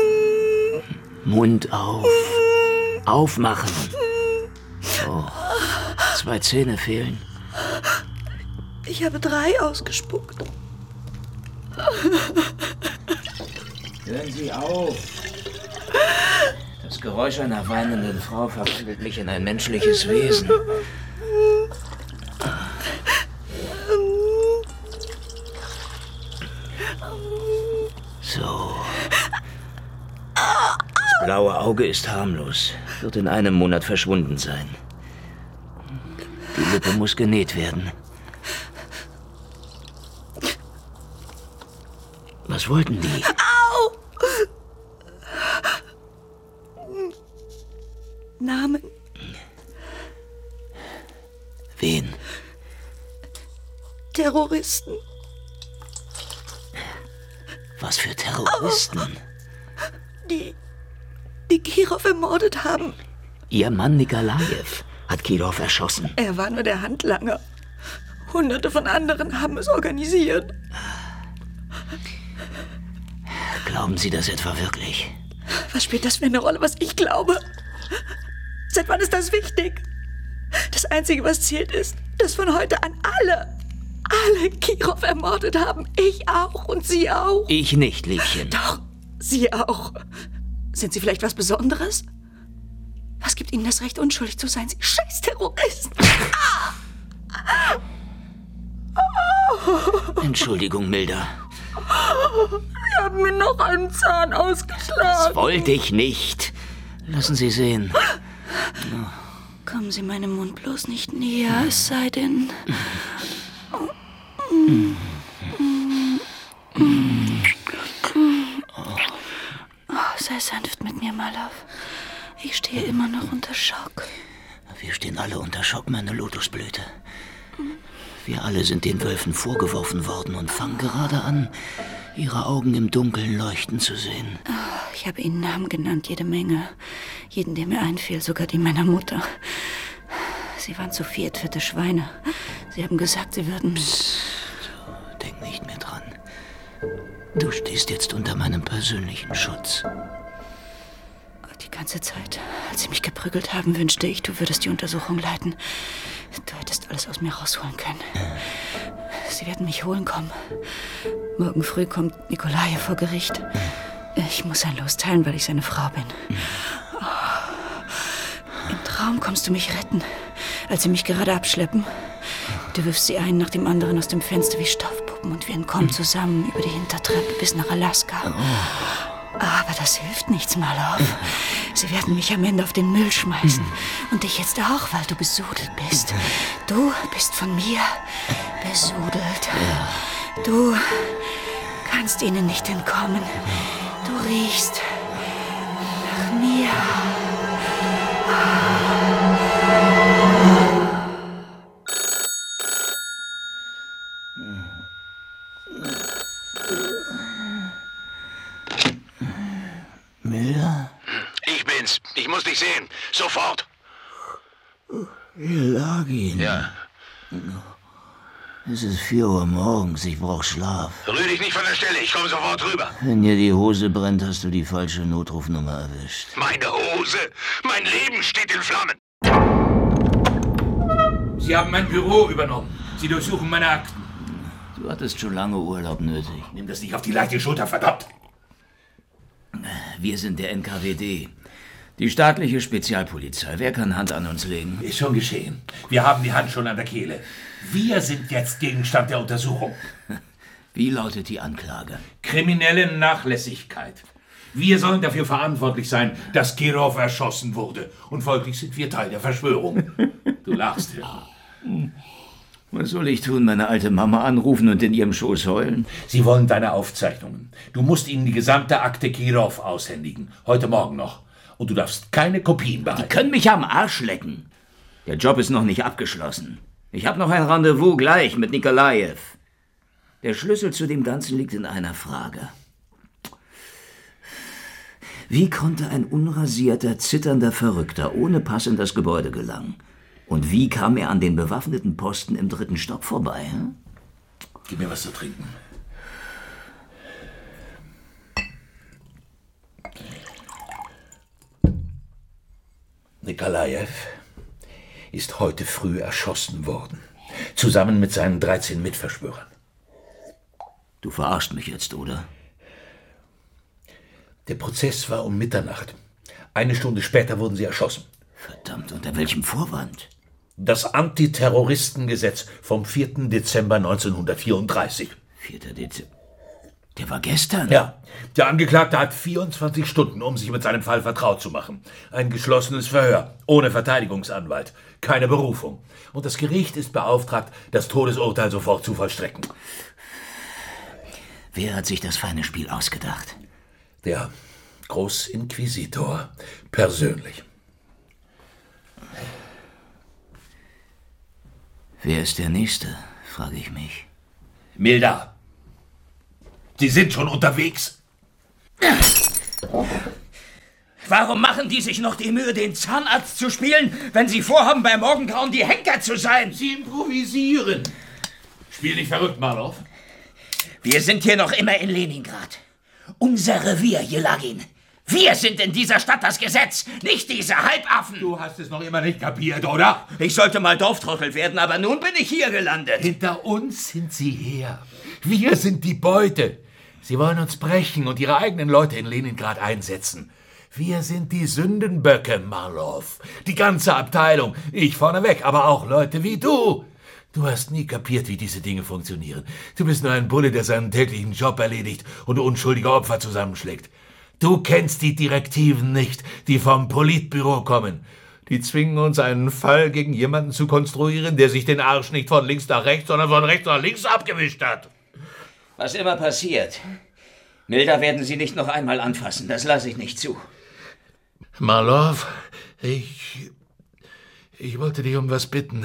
Mund auf. Aufmachen. Oh, zwei Zähne fehlen. Ich habe drei ausgespuckt. Hören Sie auf. Das Geräusch einer weinenden Frau verwandelt mich in ein menschliches Wesen. So. Das blaue Auge ist harmlos, wird in einem Monat verschwunden sein. Die Lippe muss genäht werden. Was wollten die? Au! Namen? Wen? Terroristen. Was für Terroristen? Die, die Kirov ermordet haben. Ihr Mann Nikolajew hat Kirov erschossen. Er war nur der Handlanger. Hunderte von anderen haben es organisiert. Glauben Sie das etwa wirklich? Was spielt das für eine Rolle, was ich glaube? Seit wann ist das wichtig? Das Einzige, was zählt, ist, dass von heute an alle, alle Kirov ermordet haben. Ich auch und Sie auch. Ich nicht, Liebchen. Doch, Sie auch. Sind Sie vielleicht was Besonderes? Was gibt Ihnen das Recht, unschuldig zu sein? Sie scheiß Terroristen. Ah! Oh. Entschuldigung, Milda. Sie haben mir noch einen Zahn ausgeschlagen. Das wollte ich nicht. Lassen Sie sehen. Kommen Sie meinem Mund bloß nicht näher, es sei denn... Oh, sei sanft mit mir, Malov. Ich stehe immer noch unter Schock. Wir stehen alle unter Schock, meine Lotusblüte. Wir alle sind den Wölfen vorgeworfen worden und fangen gerade an, ihre Augen im Dunkeln leuchten zu sehen. Oh, ich habe ihnen Namen genannt, jede Menge. Jeden, der mir einfiel, sogar die meiner Mutter. Sie waren zu viert, vierte Schweine. Sie haben gesagt, sie würden... Psst, denk nicht mehr dran. Du stehst jetzt unter meinem persönlichen Schutz. Die ganze Zeit, als sie mich geprügelt haben, wünschte ich, du würdest die Untersuchung leiten. Du hättest alles aus mir rausholen können. Sie werden mich holen kommen. Morgen früh kommt Nikolajew vor Gericht. Ich muss sein Los teilen, weil ich seine Frau bin. Oh. Im Traum kommst du mich retten, als sie mich gerade abschleppen. Du wirfst sie einen nach dem anderen aus dem Fenster wie Stoffpuppen und wir entkommen zusammen über die Hintertreppe bis nach Alaska. Aber das hilft nichts, Malov. Sie werden mich am Ende auf den Müll schmeißen. Und dich jetzt auch, weil du besudelt bist. Du bist von mir besudelt. Du kannst ihnen nicht entkommen. Du riechst nach mir. Milda? Ich bin's. Ich muss dich sehen. Sofort. Hier lag ihn. Ja. Es ist vier Uhr morgens. Ich brauch Schlaf. Rühr dich nicht von der Stelle. Ich komme sofort rüber. Wenn dir die Hose brennt, hast du die falsche Notrufnummer erwischt. Meine Hose. Mein Leben steht in Flammen. Sie haben mein Büro übernommen. Sie durchsuchen meine Akten. Du hattest schon lange Urlaub nötig. Nimm das nicht auf die leichte Schulter, verdammt. Wir sind der N K W D. Die staatliche Spezialpolizei. Wer kann Hand an uns legen? Ist schon geschehen. Wir haben die Hand schon an der Kehle. Wir sind jetzt Gegenstand der Untersuchung. Wie lautet die Anklage? Kriminelle Nachlässigkeit. Wir sollen dafür verantwortlich sein, dass Kirov erschossen wurde. Und folglich sind wir Teil der Verschwörung. Du lachst, ja. Was soll ich tun, meine alte Mama anrufen und in ihrem Schoß heulen? Sie wollen deine Aufzeichnungen. Du musst ihnen die gesamte Akte Kirov aushändigen. Heute Morgen noch. Und du darfst keine Kopien behalten. Die können mich am Arsch lecken. Der Job ist noch nicht abgeschlossen. Ich habe noch ein Rendezvous gleich mit Nikolajew. Der Schlüssel zu dem Ganzen liegt in einer Frage. Wie konnte ein unrasierter, zitternder Verrückter ohne Pass in das Gebäude gelangen? Und wie kam er an den bewaffneten Posten im dritten Stock vorbei? Hm? Gib mir was zu trinken. Nikolajew ist heute früh erschossen worden. Zusammen mit seinen dreizehn Mitverschwörern. Du verarschst mich jetzt, oder? Der Prozess war um Mitternacht. Eine Stunde später wurden sie erschossen. Verdammt, unter welchem Vorwand? Das Antiterroristengesetz vom vierten Dezember neunzehnhundertvierunddreißig. vierter Dezember? Der war gestern? Ja. Der Angeklagte hat vierundzwanzig Stunden, um sich mit seinem Fall vertraut zu machen. Ein geschlossenes Verhör, ohne Verteidigungsanwalt, keine Berufung. Und das Gericht ist beauftragt, das Todesurteil sofort zu vollstrecken. Wer hat sich das feine Spiel ausgedacht? Der Großinquisitor persönlich. Wer ist der Nächste, frage ich mich. Milda. Sie sind schon unterwegs. Warum machen die sich noch die Mühe, den Zahnarzt zu spielen, wenn sie vorhaben, bei Morgengrauen die Henker zu sein? Sie improvisieren. Spiel nicht verrückt, Marlow. Wir sind hier noch immer in Leningrad. Unser Revier, Jelagin. Wir sind in dieser Stadt das Gesetz, nicht diese Halbaffen. Du hast es noch immer nicht kapiert, oder? Ich sollte mal Dorftrottel werden, aber nun bin ich hier gelandet. Hinter uns sind sie her. Wir sind die Beute. Sie wollen uns brechen und ihre eigenen Leute in Leningrad einsetzen. Wir sind die Sündenböcke, Marlow. Die ganze Abteilung. Ich vorneweg, aber auch Leute wie du. Du hast nie kapiert, wie diese Dinge funktionieren. Du bist nur ein Bulle, der seinen täglichen Job erledigt und unschuldige Opfer zusammenschlägt. Du kennst die Direktiven nicht, die vom Politbüro kommen. Die zwingen uns, einen Fall gegen jemanden zu konstruieren, der sich den Arsch nicht von links nach rechts, sondern von rechts nach links abgewischt hat. Was immer passiert, Milda werden Sie nicht noch einmal anfassen. Das lasse ich nicht zu. Marlow, ich... Ich wollte dich um was bitten.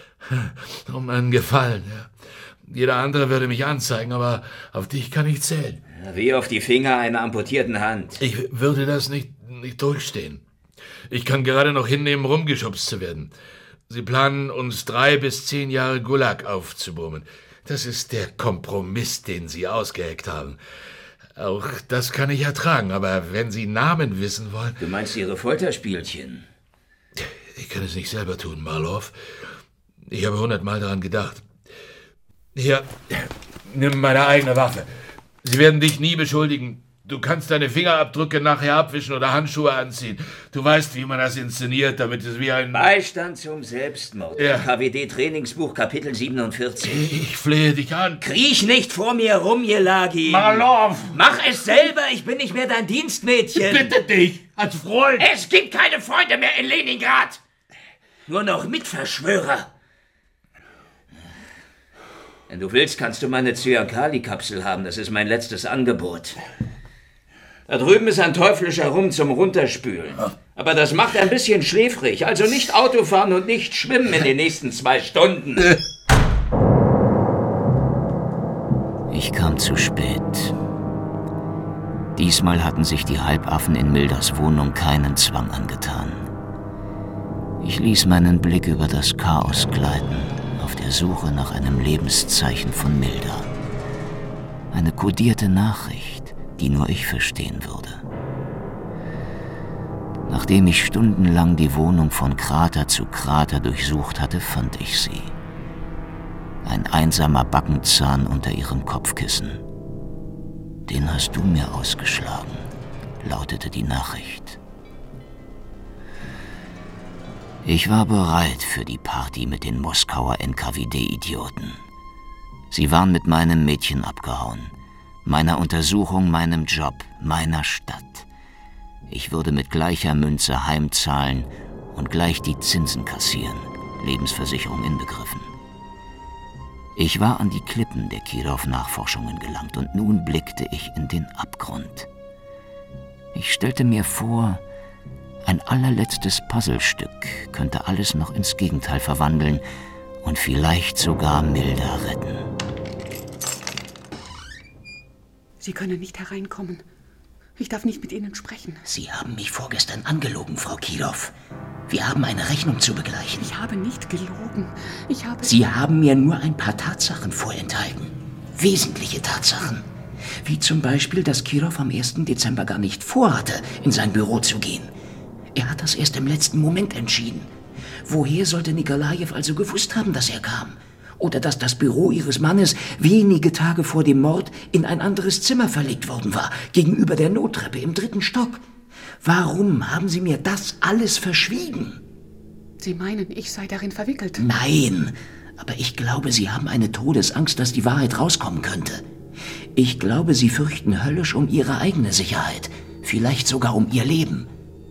Um einen Gefallen, ja. Jeder andere würde mich anzeigen, aber auf dich kann ich zählen. Wie auf die Finger einer amputierten Hand. Ich würde das nicht, nicht durchstehen. Ich kann gerade noch hinnehmen, rumgeschubst zu werden. Sie planen, uns drei bis zehn Jahre Gulag aufzubrummen. Das ist der Kompromiss, den Sie ausgeheckt haben. Auch das kann ich ertragen, aber wenn Sie Namen wissen wollen... Du meinst Ihre Folterspielchen? Ich kann es nicht selber tun, Marlow. Ich habe hundertmal daran gedacht. Hier, nimm meine eigene Waffe. Sie werden dich nie beschuldigen. Du kannst deine Fingerabdrücke nachher abwischen oder Handschuhe anziehen. Du weißt, wie man das inszeniert, damit es wie ein... Beistand zum Selbstmord. Ja. K W D-Trainingsbuch, Kapitel siebenundvierzig. Ich flehe dich an. Kriech nicht vor mir rum, Jelagin. Marlow! Mach es selber, ich bin nicht mehr dein Dienstmädchen. Bitte dich, als Freund. Es gibt keine Freunde mehr in Leningrad. Nur noch Mitverschwörer. Wenn du willst, kannst du meine Cyankali-Kapsel haben. Das ist mein letztes Angebot. Da drüben ist ein teuflischer Rum zum Runterspülen. Aber das macht ein bisschen schläfrig. Also nicht Auto fahren und nicht schwimmen in den nächsten zwei Stunden. Ich kam zu spät. Diesmal hatten sich die Halbaffen in Mildas Wohnung keinen Zwang angetan. Ich ließ meinen Blick über das Chaos gleiten, auf der Suche nach einem Lebenszeichen von Milda. Eine kodierte Nachricht, die nur ich verstehen würde. Nachdem ich stundenlang die Wohnung von Krater zu Krater durchsucht hatte, fand ich sie. Ein einsamer Backenzahn unter ihrem Kopfkissen. Den hast du mir ausgeschlagen, lautete die Nachricht. Ich war bereit für die Party mit den Moskauer N K W D-Idioten. Sie waren mit meinem Mädchen abgehauen, meiner Untersuchung, meinem Job, meiner Stadt. Ich würde mit gleicher Münze heimzahlen und gleich die Zinsen kassieren, Lebensversicherung inbegriffen. Ich war an die Klippen der Kirov-Nachforschungen gelangt und nun blickte ich in den Abgrund. Ich stellte mir vor, ein allerletztes Puzzlestück könnte alles noch ins Gegenteil verwandeln und vielleicht sogar Milda retten. Sie können nicht hereinkommen. Ich darf nicht mit Ihnen sprechen. Sie haben mich vorgestern angelogen, Frau Kirov. Wir haben eine Rechnung zu begleichen. Ich habe nicht gelogen. Ich habe... Sie haben mir nur ein paar Tatsachen vorenthalten. Wesentliche Tatsachen. Wie zum Beispiel, dass Kirov am ersten Dezember gar nicht vorhatte, in sein Büro zu gehen. Er hat das erst im letzten Moment entschieden. Woher sollte Nikolajew also gewusst haben, dass er kam? Oder dass das Büro Ihres Mannes wenige Tage vor dem Mord in ein anderes Zimmer verlegt worden war, gegenüber der Nottreppe im dritten Stock? Warum haben Sie mir das alles verschwiegen? Sie meinen, ich sei darin verwickelt? Nein, aber ich glaube, Sie haben eine Todesangst, dass die Wahrheit rauskommen könnte. Ich glaube, Sie fürchten höllisch um Ihre eigene Sicherheit, vielleicht sogar um Ihr Leben.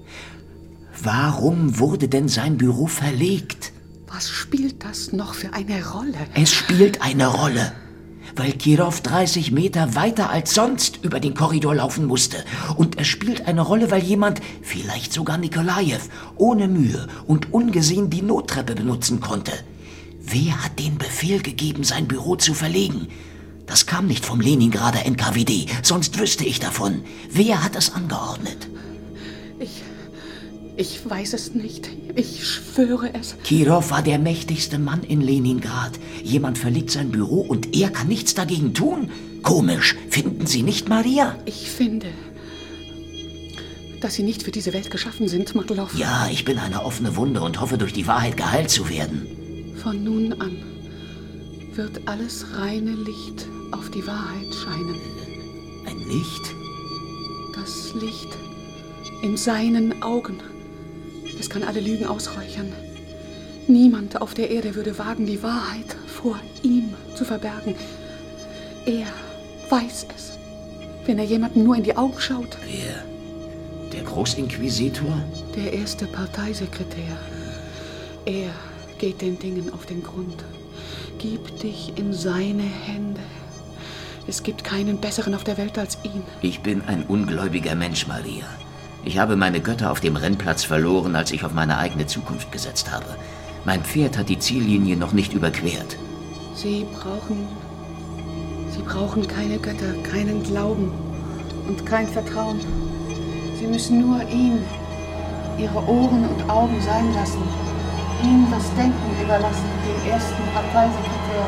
Warum wurde denn sein Büro verlegt? Was spielt das noch für eine Rolle? Es spielt eine Rolle, weil Kirov dreißig Meter weiter als sonst über den Korridor laufen musste. Und es spielt eine Rolle, weil jemand, vielleicht sogar Nikolajew, ohne Mühe und ungesehen die Nottreppe benutzen konnte. Wer hat den Befehl gegeben, sein Büro zu verlegen? Das kam nicht vom Leningrader N K W D, sonst wüsste ich davon. Wer hat es angeordnet? Ich... Ich weiß es nicht. Ich schwöre es. Kirov war der mächtigste Mann in Leningrad. Jemand verlegt sein Büro und er kann nichts dagegen tun? Komisch, finden Sie nicht, Maria? Ich finde, dass Sie nicht für diese Welt geschaffen sind, Marlow. Ja, ich bin eine offene Wunde und hoffe, durch die Wahrheit geheilt zu werden. Von nun an wird alles reine Licht auf die Wahrheit scheinen. Ein Licht? Das Licht in seinen Augen. Es kann alle Lügen ausräuchern. Niemand auf der Erde würde wagen, die Wahrheit vor ihm zu verbergen. Er weiß es, wenn er jemandem nur in die Augen schaut. Wer? Der Großinquisitor? Der erste Parteisekretär. Er geht den Dingen auf den Grund. Gib dich in seine Hände. Es gibt keinen besseren auf der Welt als ihn. Ich bin ein ungläubiger Mensch, Maria. Ich habe meine Götter auf dem Rennplatz verloren, als ich auf meine eigene Zukunft gesetzt habe. Mein Pferd hat die Ziellinie noch nicht überquert. Sie brauchen... Sie brauchen keine Götter, keinen Glauben und kein Vertrauen. Sie müssen nur ihn, ihre Ohren und Augen sein lassen. Ihm das Denken überlassen, dem ersten Parteisekretär.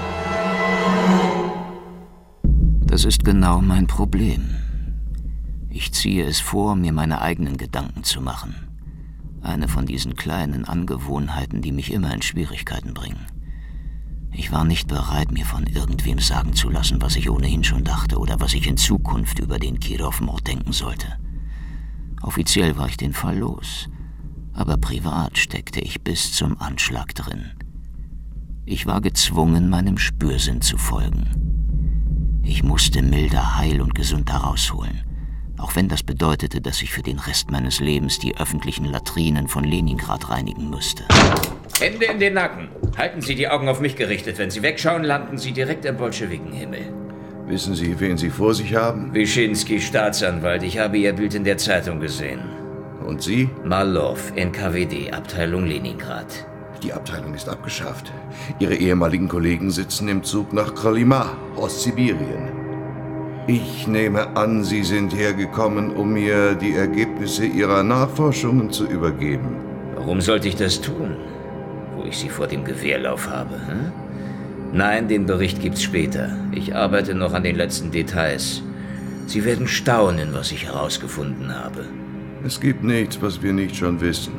Das ist genau mein Problem. Ich ziehe es vor, mir meine eigenen Gedanken zu machen. Eine von diesen kleinen Angewohnheiten, die mich immer in Schwierigkeiten bringen. Ich war nicht bereit, mir von irgendwem sagen zu lassen, was ich ohnehin schon dachte oder was ich in Zukunft über den Kirov-Mord denken sollte. Offiziell war ich den Fall los, aber privat steckte ich bis zum Anschlag drin. Ich war gezwungen, meinem Spürsinn zu folgen. Ich musste Milda heil und gesund herausholen. Auch wenn das bedeutete, dass ich für den Rest meines Lebens die öffentlichen Latrinen von Leningrad reinigen müsste. Hände in den Nacken. Halten Sie die Augen auf mich gerichtet. Wenn Sie wegschauen, landen Sie direkt im Bolschewikenhimmel. Wissen Sie, wen Sie vor sich haben? Wyszynski, Staatsanwalt. Ich habe Ihr Bild in der Zeitung gesehen. Und Sie? Marlow, N K W D, Abteilung Leningrad. Die Abteilung ist abgeschafft. Ihre ehemaligen Kollegen sitzen im Zug nach Kolyma, Ostsibirien. Ich nehme an, Sie sind hergekommen, um mir die Ergebnisse Ihrer Nachforschungen zu übergeben. Warum sollte ich das tun, wo ich Sie vor dem Gewehrlauf habe? Hm? Nein, den Bericht gibt's später. Ich arbeite noch an den letzten Details. Sie werden staunen, was ich herausgefunden habe. Es gibt nichts, was wir nicht schon wissen.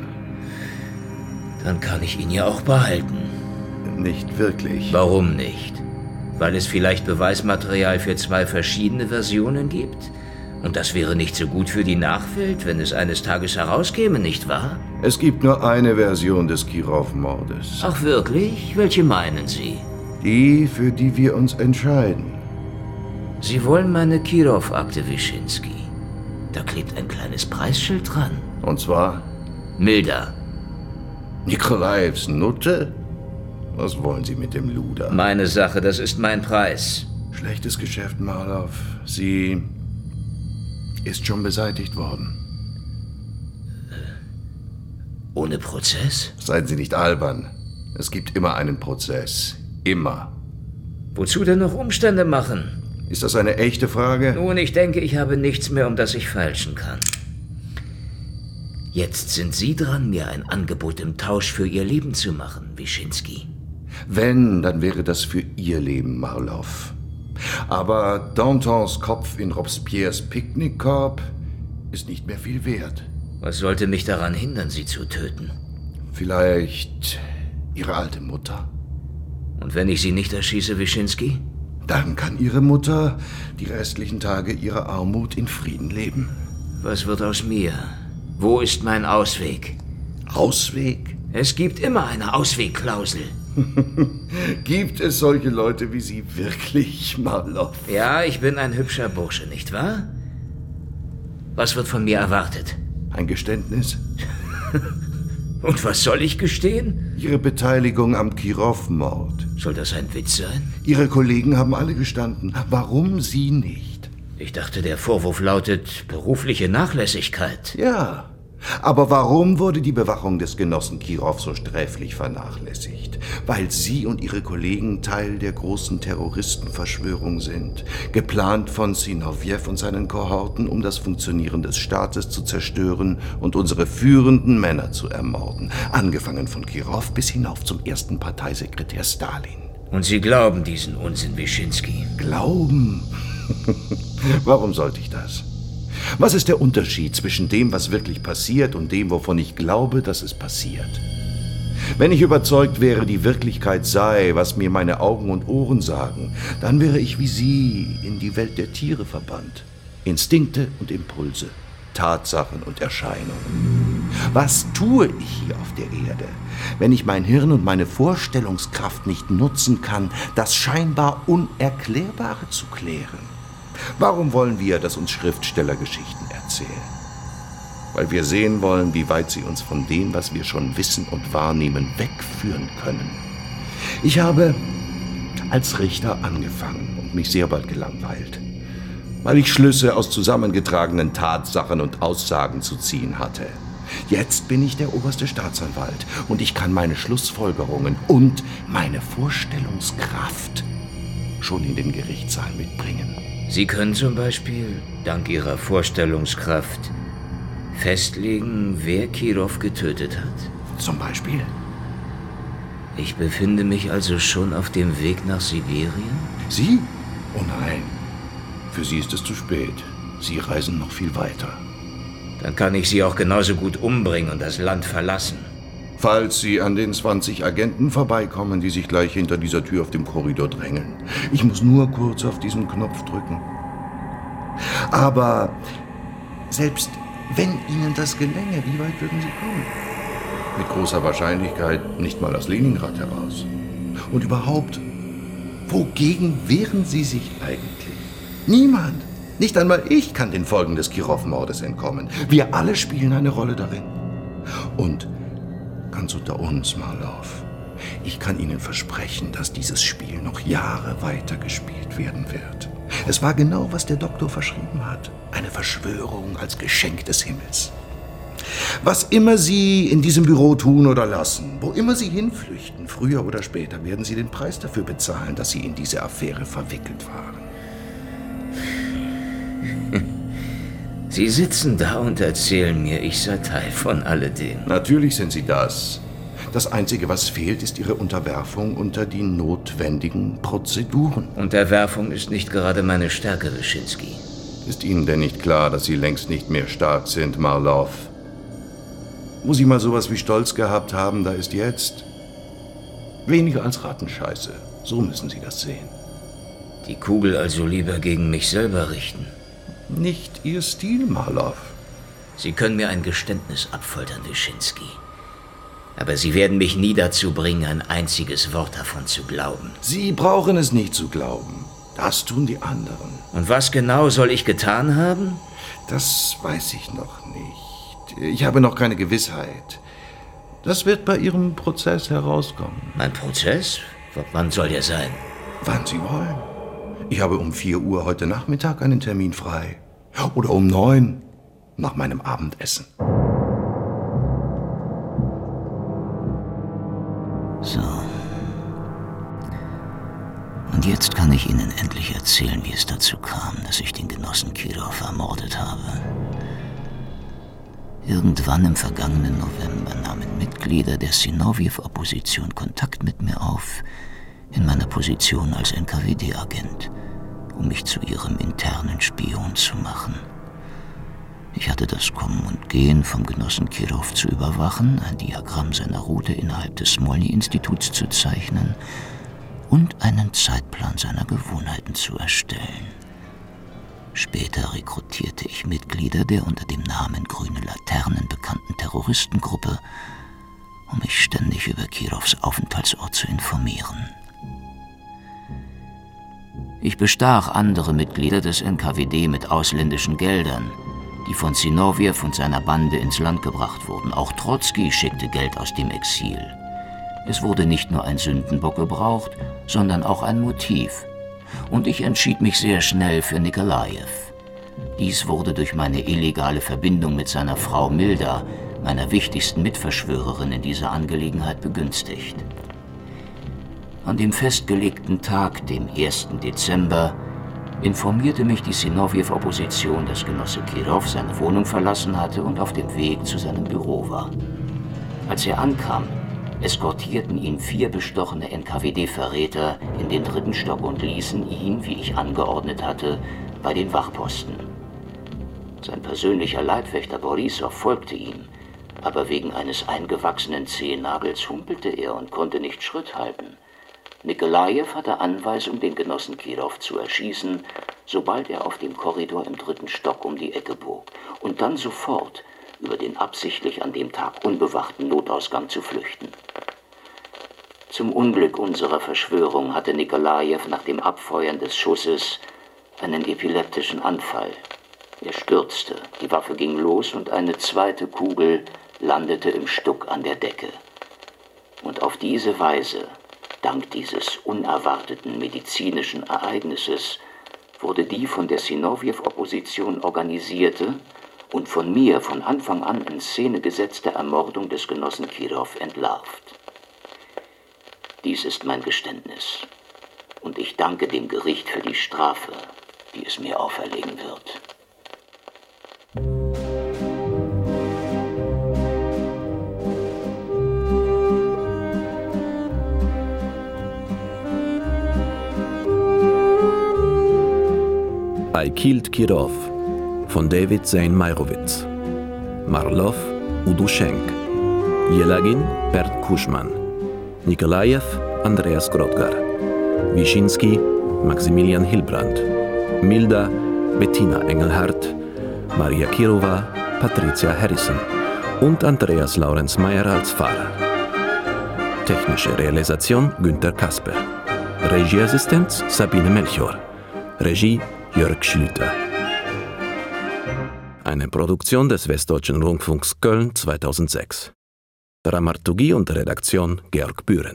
Dann kann ich ihn ja auch behalten. Nicht wirklich. Warum nicht? Weil es vielleicht Beweismaterial für zwei verschiedene Versionen gibt? Und das wäre nicht so gut für die Nachwelt, wenn es eines Tages herauskäme, nicht wahr? Es gibt nur eine Version des Kirov-Mordes. Ach wirklich? Welche meinen Sie? Die, für die wir uns entscheiden. Sie wollen meine Kirov-Akte, Wyszynski. Da klebt ein kleines Preisschild dran. Und zwar? Milda. Nikolajews Nutte? Was wollen Sie mit dem Luder? Meine Sache, das ist mein Preis. Schlechtes Geschäft, Marlow. Sie ist schon beseitigt worden. Ohne Prozess? Seien Sie nicht albern. Es gibt immer einen Prozess. Immer. Wozu denn noch Umstände machen? Ist das eine echte Frage? Nun, ich denke, ich habe nichts mehr, um das ich feilschen kann. Jetzt sind Sie dran, mir ein Angebot im Tausch für Ihr Leben zu machen, Wyszynski. Wenn, dann wäre das für Ihr Leben, Marlow. Aber Dantons Kopf in Robespierres Picknickkorb ist nicht mehr viel wert. Was sollte mich daran hindern, Sie zu töten? Vielleicht Ihre alte Mutter. Und wenn ich Sie nicht erschieße, Wyszynski? Dann kann Ihre Mutter die restlichen Tage ihrer Armut in Frieden leben. Was wird aus mir? Wo ist mein Ausweg? Ausweg? Es gibt immer eine Auswegklausel. Gibt es solche Leute wie Sie wirklich, Marlow? Ja, ich bin ein hübscher Bursche, nicht wahr? Was wird von mir erwartet? Ein Geständnis? Und was soll ich gestehen? Ihre Beteiligung am Kirov-Mord. Soll das ein Witz sein? Ihre Kollegen haben alle gestanden. Warum Sie nicht? Ich dachte, der Vorwurf lautet berufliche Nachlässigkeit. Ja, aber warum wurde die Bewachung des Genossen Kirov so sträflich vernachlässigt? Weil Sie und Ihre Kollegen Teil der großen Terroristenverschwörung sind, geplant von Zinoviev und seinen Kohorten, um das Funktionieren des Staates zu zerstören und unsere führenden Männer zu ermorden, angefangen von Kirov bis hinauf zum ersten Parteisekretär Stalin. Und Sie glauben diesen Unsinn, Wyszynski? Glauben? Warum sollte ich das? Was ist der Unterschied zwischen dem, was wirklich passiert, und dem, wovon ich glaube, dass es passiert? Wenn ich überzeugt wäre, die Wirklichkeit sei, was mir meine Augen und Ohren sagen, dann wäre ich wie Sie in die Welt der Tiere verbannt. Instinkte und Impulse, Tatsachen und Erscheinungen. Was tue ich hier auf der Erde, wenn ich mein Hirn und meine Vorstellungskraft nicht nutzen kann, das scheinbar Unerklärbare zu klären? Warum wollen wir, dass uns Schriftsteller Geschichten erzählen? Weil wir sehen wollen, wie weit sie uns von dem, was wir schon wissen und wahrnehmen, wegführen können. Ich habe als Richter angefangen und mich sehr bald gelangweilt, weil ich Schlüsse aus zusammengetragenen Tatsachen und Aussagen zu ziehen hatte. Jetzt bin ich der oberste Staatsanwalt und ich kann meine Schlussfolgerungen und meine Vorstellungskraft schon in den Gerichtssaal mitbringen. Sie können zum Beispiel, dank Ihrer Vorstellungskraft, festlegen, wer Kirov getötet hat? Zum Beispiel? Ich befinde mich also schon auf dem Weg nach Sibirien? Sie? Oh nein. Für Sie ist es zu spät. Sie reisen noch viel weiter. Dann kann ich Sie auch genauso gut umbringen und das Land verlassen. Falls Sie an den zwanzig Agenten vorbeikommen, die sich gleich hinter dieser Tür auf dem Korridor drängeln. Ich muss nur kurz auf diesen Knopf drücken. Aber selbst wenn Ihnen das gelänge, wie weit würden Sie kommen? Mit großer Wahrscheinlichkeit nicht mal aus Leningrad heraus. Und überhaupt, wogegen wehren Sie sich eigentlich? Niemand, nicht einmal ich kann den Folgen des Kirov-Mordes entkommen. Wir alle spielen eine Rolle darin. Und ganz unter uns, Marlow, ich kann Ihnen versprechen, dass dieses Spiel noch Jahre weiter gespielt werden wird. Es war genau, was der Doktor verschrieben hat. Eine Verschwörung als Geschenk des Himmels. Was immer Sie in diesem Büro tun oder lassen, wo immer Sie hinflüchten, früher oder später werden Sie den Preis dafür bezahlen, dass Sie in diese Affäre verwickelt waren. Sie sitzen da und erzählen mir, ich sei Teil von alledem. Natürlich sind Sie das. Das Einzige, was fehlt, ist Ihre Unterwerfung unter die notwendigen Prozeduren. Unterwerfung ist nicht gerade meine Stärke, Wyszynski. Ist Ihnen denn nicht klar, dass Sie längst nicht mehr stark sind, Marlow? Wo Sie mal sowas wie Stolz gehabt haben, da ist jetzt weniger als Rattenscheiße. So müssen Sie das sehen. Die Kugel also lieber gegen mich selber richten. Nicht Ihr Stil, Marlow. Sie können mir ein Geständnis abfoltern, Wyszynski. Aber Sie werden mich nie dazu bringen, ein einziges Wort davon zu glauben. Sie brauchen es nicht zu glauben. Das tun die anderen. Und was genau soll ich getan haben? Das weiß ich noch nicht. Ich habe noch keine Gewissheit. Das wird bei Ihrem Prozess herauskommen. Mein Prozess? W- wann soll der sein? Wann Sie wollen. Ich habe um vier Uhr heute Nachmittag einen Termin frei. Oder um neun nach meinem Abendessen. So. Und jetzt kann ich Ihnen endlich erzählen, wie es dazu kam, dass ich den Genossen Kirov ermordet habe. Irgendwann im vergangenen November nahmen Mitglieder der Sinowjew-Opposition Kontakt mit mir auf, in meiner Position als N K W D-Agent, um mich zu ihrem internen Spion zu machen. Ich hatte das Kommen und Gehen vom Genossen Kirov zu überwachen, ein Diagramm seiner Route innerhalb des Smolny-Instituts zu zeichnen und einen Zeitplan seiner Gewohnheiten zu erstellen. Später rekrutierte ich Mitglieder der unter dem Namen Grüne Laternen bekannten Terroristengruppe, um mich ständig über Kirovs Aufenthaltsort zu informieren. Ich bestach andere Mitglieder des N K W D mit ausländischen Geldern, die von Sinowjew und seiner Bande ins Land gebracht wurden. Auch Trotzki schickte Geld aus dem Exil. Es wurde nicht nur ein Sündenbock gebraucht, sondern auch ein Motiv. Und ich entschied mich sehr schnell für Nikolajew. Dies wurde durch meine illegale Verbindung mit seiner Frau Milda, meiner wichtigsten Mitverschwörerin in dieser Angelegenheit, begünstigt. An dem festgelegten Tag, dem ersten Dezember, informierte mich die Sinowjew-Opposition, dass Genosse Kirov seine Wohnung verlassen hatte und auf dem Weg zu seinem Büro war. Als er ankam, eskortierten ihn vier bestochene N K W D-Verräter in den dritten Stock und ließen ihn, wie ich angeordnet hatte, bei den Wachposten. Sein persönlicher Leibwächter Borissow folgte ihm, aber wegen eines eingewachsenen Zehennagels humpelte er und konnte nicht Schritt halten. Nikolajew hatte Anweisung, den Genossen Kirov zu erschießen, sobald er auf dem Korridor im dritten Stock um die Ecke bog, und dann sofort über den absichtlich an dem Tag unbewachten Notausgang zu flüchten. Zum Unglück unserer Verschwörung hatte Nikolajew nach dem Abfeuern des Schusses einen epileptischen Anfall. Er stürzte, die Waffe ging los und eine zweite Kugel landete im Stuck an der Decke. Und auf diese Weise, dank dieses unerwarteten medizinischen Ereignisses, wurde die von der Sinowjew-Opposition organisierte und von mir von Anfang an in Szene gesetzte Ermordung des Genossen Kirov entlarvt. Dies ist mein Geständnis, und ich danke dem Gericht für die Strafe, die es mir auferlegen wird. I Killed Kirov von David Zane Meyerowitz. Marlov, Udo Schenk. Jelagin, Bert Kuschmann. Nikolajew, Andreas Grodgar. Wischinski, Maximilian Hilbrand. Milda, Bettina Engelhardt. Maria Kirova, Patricia Harrison. Und Andreas Laurenz Meyer als Fahrer. Technische Realisation Günter Kasper. Regieassistenz Sabine Melchior. Regie Jörg Schlüter. Eine Produktion des Westdeutschen Rundfunks Köln zweitausendsechs. Dramaturgie und Redaktion Georg Bühren.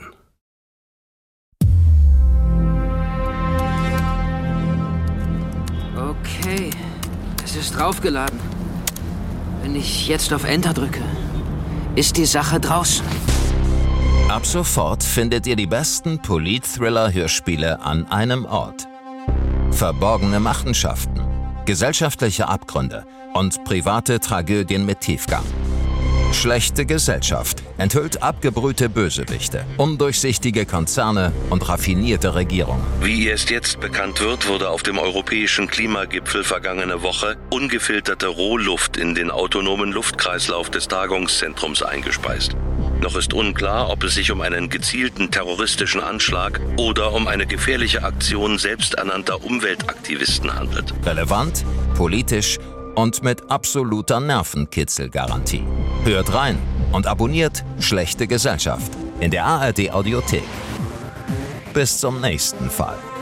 Okay, es ist draufgeladen. Wenn ich jetzt auf Enter drücke, ist die Sache draußen. Ab sofort findet ihr die besten Polit-Thriller-Hörspiele an einem Ort. Verborgene Machenschaften, gesellschaftliche Abgründe und private Tragödien mit Tiefgang. Schlechte Gesellschaft enthüllt abgebrühte Bösewichte, undurchsichtige Konzerne und raffinierte Regierungen. Wie erst jetzt bekannt wird, wurde auf dem europäischen Klimagipfel vergangene Woche ungefilterte Rohluft in den autonomen Luftkreislauf des Tagungszentrums eingespeist. Noch ist unklar, ob es sich um einen gezielten terroristischen Anschlag oder um eine gefährliche Aktion selbsternannter Umweltaktivisten handelt. Relevant, politisch und mit absoluter Nervenkitzelgarantie. Hört rein und abonniert Schlechte Gesellschaft in der A R D Audiothek. Bis zum nächsten Fall.